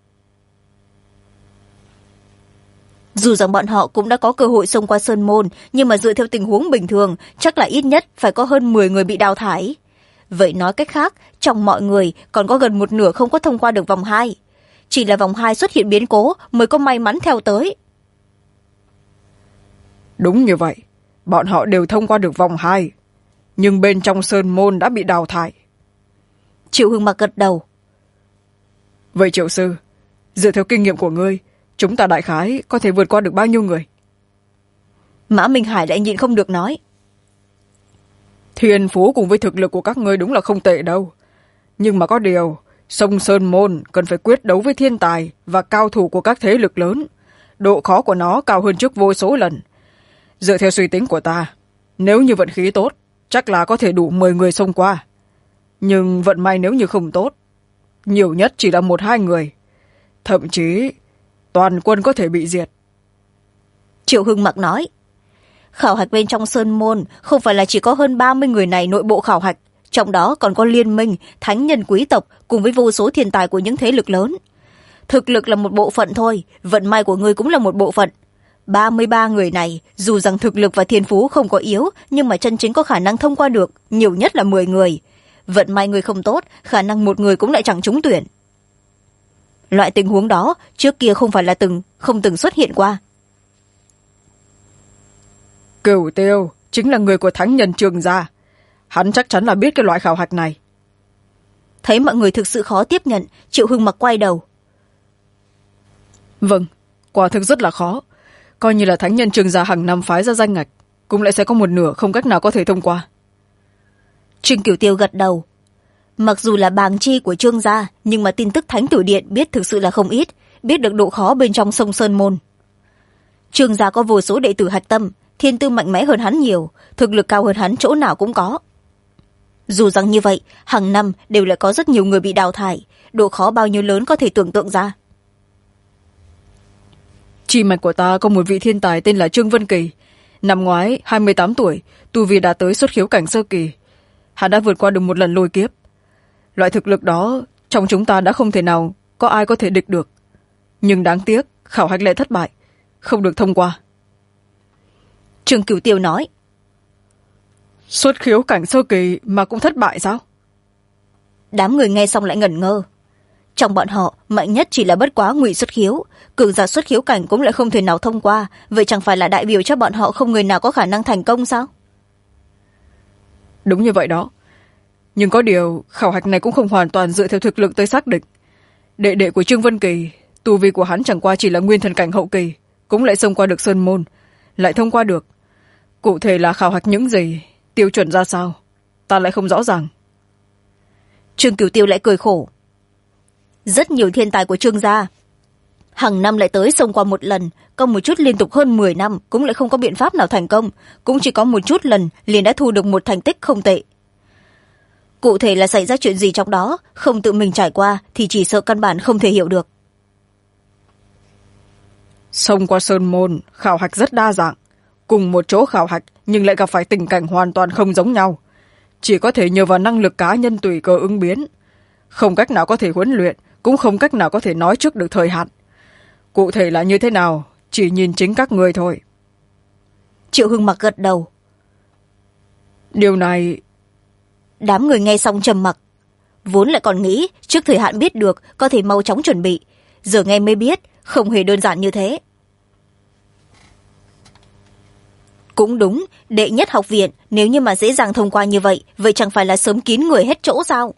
Dù rằng bọn họ cũng đã có cơ hội xông qua Sơn Môn, nhưng mà dựa theo tình huống bình thường, chắc là ít nhất phải có hơn 10 người bị đào thải. Vậy nói cách khác, trong mọi người còn có gần một nửa không có thông qua được vòng 2. Chỉ là vòng 2 xuất hiện biến cố mới có may mắn theo tới. Đúng như vậy, bọn họ đều thông qua được vòng 2. Nhưng bên trong Sơn Môn đã bị đào thải. Triệu Hưng Mặc gật đầu. Vậy Triệu sư, dựa theo kinh nghiệm của ngươi, chúng ta đại khái có thể vượt qua được bao nhiêu người? Mã Minh Hải lại nhịn không được nói. Thiên phú cùng với thực lực của các ngươi đúng là không tệ đâu. Nhưng mà có điều, sông Sơn Môn cần phải quyết đấu với thiên tài và cao thủ của các thế lực lớn. Độ khó của nó cao hơn trước vô số lần. Dựa theo suy tính của ta, nếu như vận khí tốt, chắc là có thể đủ 10 người xông qua. Nhưng vận may nếu như không tốt, nhiều nhất chỉ là 1-2 người. Thậm chí, toàn quân có thể bị diệt. Triệu Hưng Mặc nói. Khảo hạch bên trong Sơn Môn không phải là chỉ có hơn 30 người này nội bộ khảo hạch, trong đó còn có liên minh, thánh nhân quý tộc cùng với vô số thiên tài của những thế lực lớn. Thực lực là một bộ phận thôi, vận may của ngươi cũng là một bộ phận. 33 người này, dù rằng thực lực và thiên phú không có yếu, nhưng mà chân chính có khả năng thông qua được, nhiều nhất là 10 người. Vận may người không tốt, khả năng một người cũng lại chẳng trúng tuyển. Loại tình huống đó, trước kia không phải là không từng xuất hiện qua. Cửu Tiêu chính là người của thánh nhân Trường gia. Hắn chắc chắn là biết cái loại khảo hạch này. Thấy mọi người thực sự khó tiếp nhận, Triệu Hưng Mặc quay đầu. Vâng, quả thực rất là khó. Coi như là thánh nhân Trường gia hàng năm phái ra danh ngạch, cũng lại sẽ có một nửa không cách nào có thể thông qua. Trương Cửu Tiêu gật đầu. Mặc dù là bàng chi của Trương gia, nhưng mà tin tức Thánh Tử Điện biết thực sự là không ít, biết được độ khó bên trong sông Sơn Môn. Trương gia có vô số đệ tử hạch tâm, thiên tư mạnh mẽ hơn hắn nhiều, thực lực cao hơn hắn chỗ nào cũng có. Dù rằng như vậy, hàng năm đều lại có rất nhiều người bị đào thải, độ khó bao nhiêu lớn có thể tưởng tượng ra. Chi mạch của ta có một vị thiên tài tên là Trương Vân Kỳ. Năm ngoái 28 tuổi, tu vi đã tới xuất khiếu cảnh sơ kỳ. Hắn đã vượt qua được một lần lôi kiếp. Loại thực lực đó trong chúng ta đã không thể nào có ai có thể địch được. Nhưng đáng tiếc khảo hạch lại thất bại, không được thông qua. Trương Cửu Tiêu nói. Xuất khiếu cảnh sơ kỳ mà cũng thất bại sao? Đám người nghe xong lại ngẩn ngơ. Trong bọn họ, mạnh nhất chỉ là bất quá ngụy xuất khiếu, cường giả xuất khiếu cảnh cũng lại không thể nào thông qua, vậy chẳng phải là đại biểu cho bọn họ không người nào có khả năng thành công sao? Đúng như vậy đó. Nhưng có điều, khảo hạch này cũng không hoàn toàn dựa theo thực lực tới xác định. Đệ đệ của Trương Vân Kỳ, tu vi của hắn chẳng qua chỉ là nguyên thần cảnh hậu kỳ, cũng lại xông qua được Sơn Môn, lại thông qua được. Cụ thể là khảo hạch những gì, tiêu chuẩn ra sao, ta lại không rõ ràng. Trương Cửu Tiêu lại cười khổ. Rất nhiều thiên tài của Trương gia hàng năm lại tới xông qua một lần, có một chút liên tục hơn 10 năm cũng lại không có biện pháp nào thành công, cũng chỉ có một chút lần liền đã thu được một thành tích không tệ. Cụ thể là xảy ra chuyện gì trong đó, không tự mình trải qua thì chỉ sợ căn bản không thể hiểu được. Xông qua Sơn Môn, khảo hạch rất đa dạng. Cùng một chỗ khảo hạch nhưng lại gặp phải tình cảnh hoàn toàn không giống nhau. Chỉ có thể nhờ vào năng lực cá nhân tùy cơ ứng biến. Không cách nào có thể huấn luyện, cũng không cách nào có thể nói trước được thời hạn. Cụ thể là như thế nào, chỉ nhìn chính các người thôi. Triệu Hưng Mặc gật đầu. Điều này... Đám người nghe xong trầm mặc. Vốn lại còn nghĩ trước thời hạn biết được có thể mau chóng chuẩn bị. Giờ nghe mới biết không hề đơn giản như thế. Cũng đúng, đệ nhất học viện nếu như mà dễ dàng thông qua như vậy, vậy chẳng phải là sớm kín người hết chỗ sao?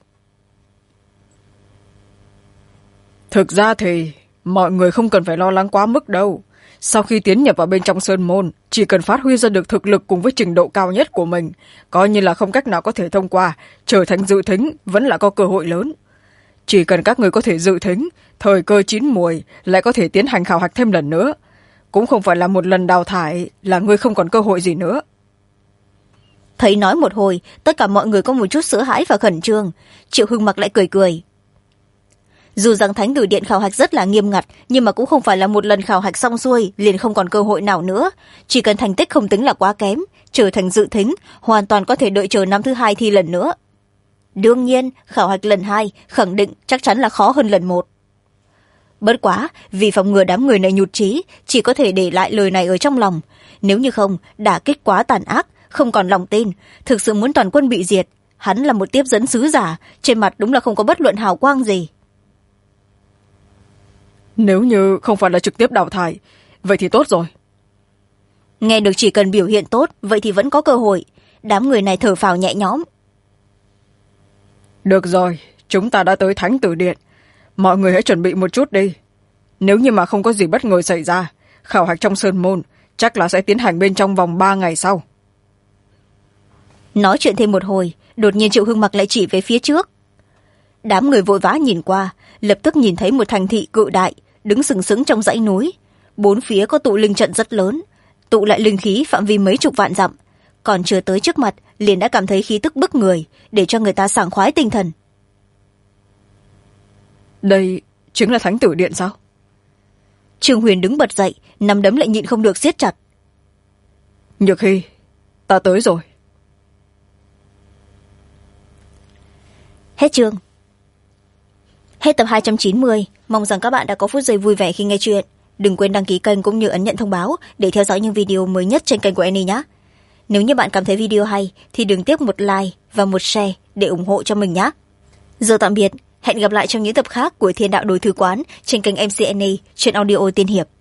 Thực ra thì mọi người không cần phải lo lắng quá mức đâu. Sau khi tiến nhập vào bên trong Sơn Môn, chỉ cần phát huy ra được thực lực cùng với trình độ cao nhất của mình, coi như là không cách nào có thể thông qua, trở thành dự thính vẫn là có cơ hội lớn. Chỉ cần các người có thể dự thính, thời cơ chín muồi lại có thể tiến hành khảo hạch thêm lần nữa. Cũng không phải là một lần đào thải là người không còn cơ hội gì nữa. Thấy nói một hồi, tất cả mọi người có một chút sợ hãi và khẩn trương. Triệu Hưng Mặc lại cười cười. Dù rằng Thánh Tử Điện khảo hạch rất là nghiêm ngặt, nhưng mà cũng không phải là một lần khảo hạch xong xuôi liền không còn cơ hội nào nữa. Chỉ cần thành tích không tính là quá kém, trở thành dự thính, hoàn toàn có thể đợi chờ năm thứ hai thi lần nữa. Đương nhiên, khảo hạch lần 2 khẳng định chắc chắn là khó hơn lần 1. Bất quá, vì phòng ngừa đám người này nhụt chí, chỉ có thể để lại lời này ở trong lòng. Nếu như không, đả kích quá tàn ác, không còn lòng tin, thực sự muốn toàn quân bị diệt. Hắn là một tiếp dẫn sứ giả, trên mặt đúng là không có bất luận hào quang gì. Nếu như không phải là trực tiếp đào thải, vậy thì tốt rồi. Nghe được chỉ cần biểu hiện tốt, vậy thì vẫn có cơ hội. Đám người này thở phào nhẹ nhõm. Được rồi, chúng ta đã tới Thánh Tử Điện. Mọi người hãy chuẩn bị một chút đi. Nếu như mà không có gì bất ngờ xảy ra, khảo hạch trong Sơn Môn chắc là sẽ tiến hành bên trong vòng 3 ngày sau. Nói chuyện thêm một hồi, đột nhiên Triệu Hưng Mặc lại chỉ về phía trước. Đám người vội vã nhìn qua, lập tức nhìn thấy một thành thị cự đại, đứng sừng sững trong dãy núi. Bốn phía có tụ linh trận rất lớn, tụ lại linh khí phạm vi mấy chục vạn dặm. Còn chưa tới trước mặt, liền đã cảm thấy khí tức bức người, để cho người ta sảng khoái tinh thần. Đây chính là Thánh Tử Điện sao? Trương Huyền đứng bật dậy, nắm đấm lại nhịn không được siết chặt. Nhược Hy, ta tới rồi. Hết chương. Hết tập 290. Mong rằng các bạn đã có phút giây vui vẻ khi nghe chuyện. Đừng quên đăng ký kênh cũng như ấn nhận thông báo để theo dõi những video mới nhất trên kênh của Annie nhé. Nếu như bạn cảm thấy video hay thì đừng tiếc một like và một share để ủng hộ cho mình nhé. Giờ tạm biệt, hẹn gặp lại trong những tập khác của Thiên Đạo Đối Thư Quán trên kênh MC Annie trên audio Tiên Hiệp.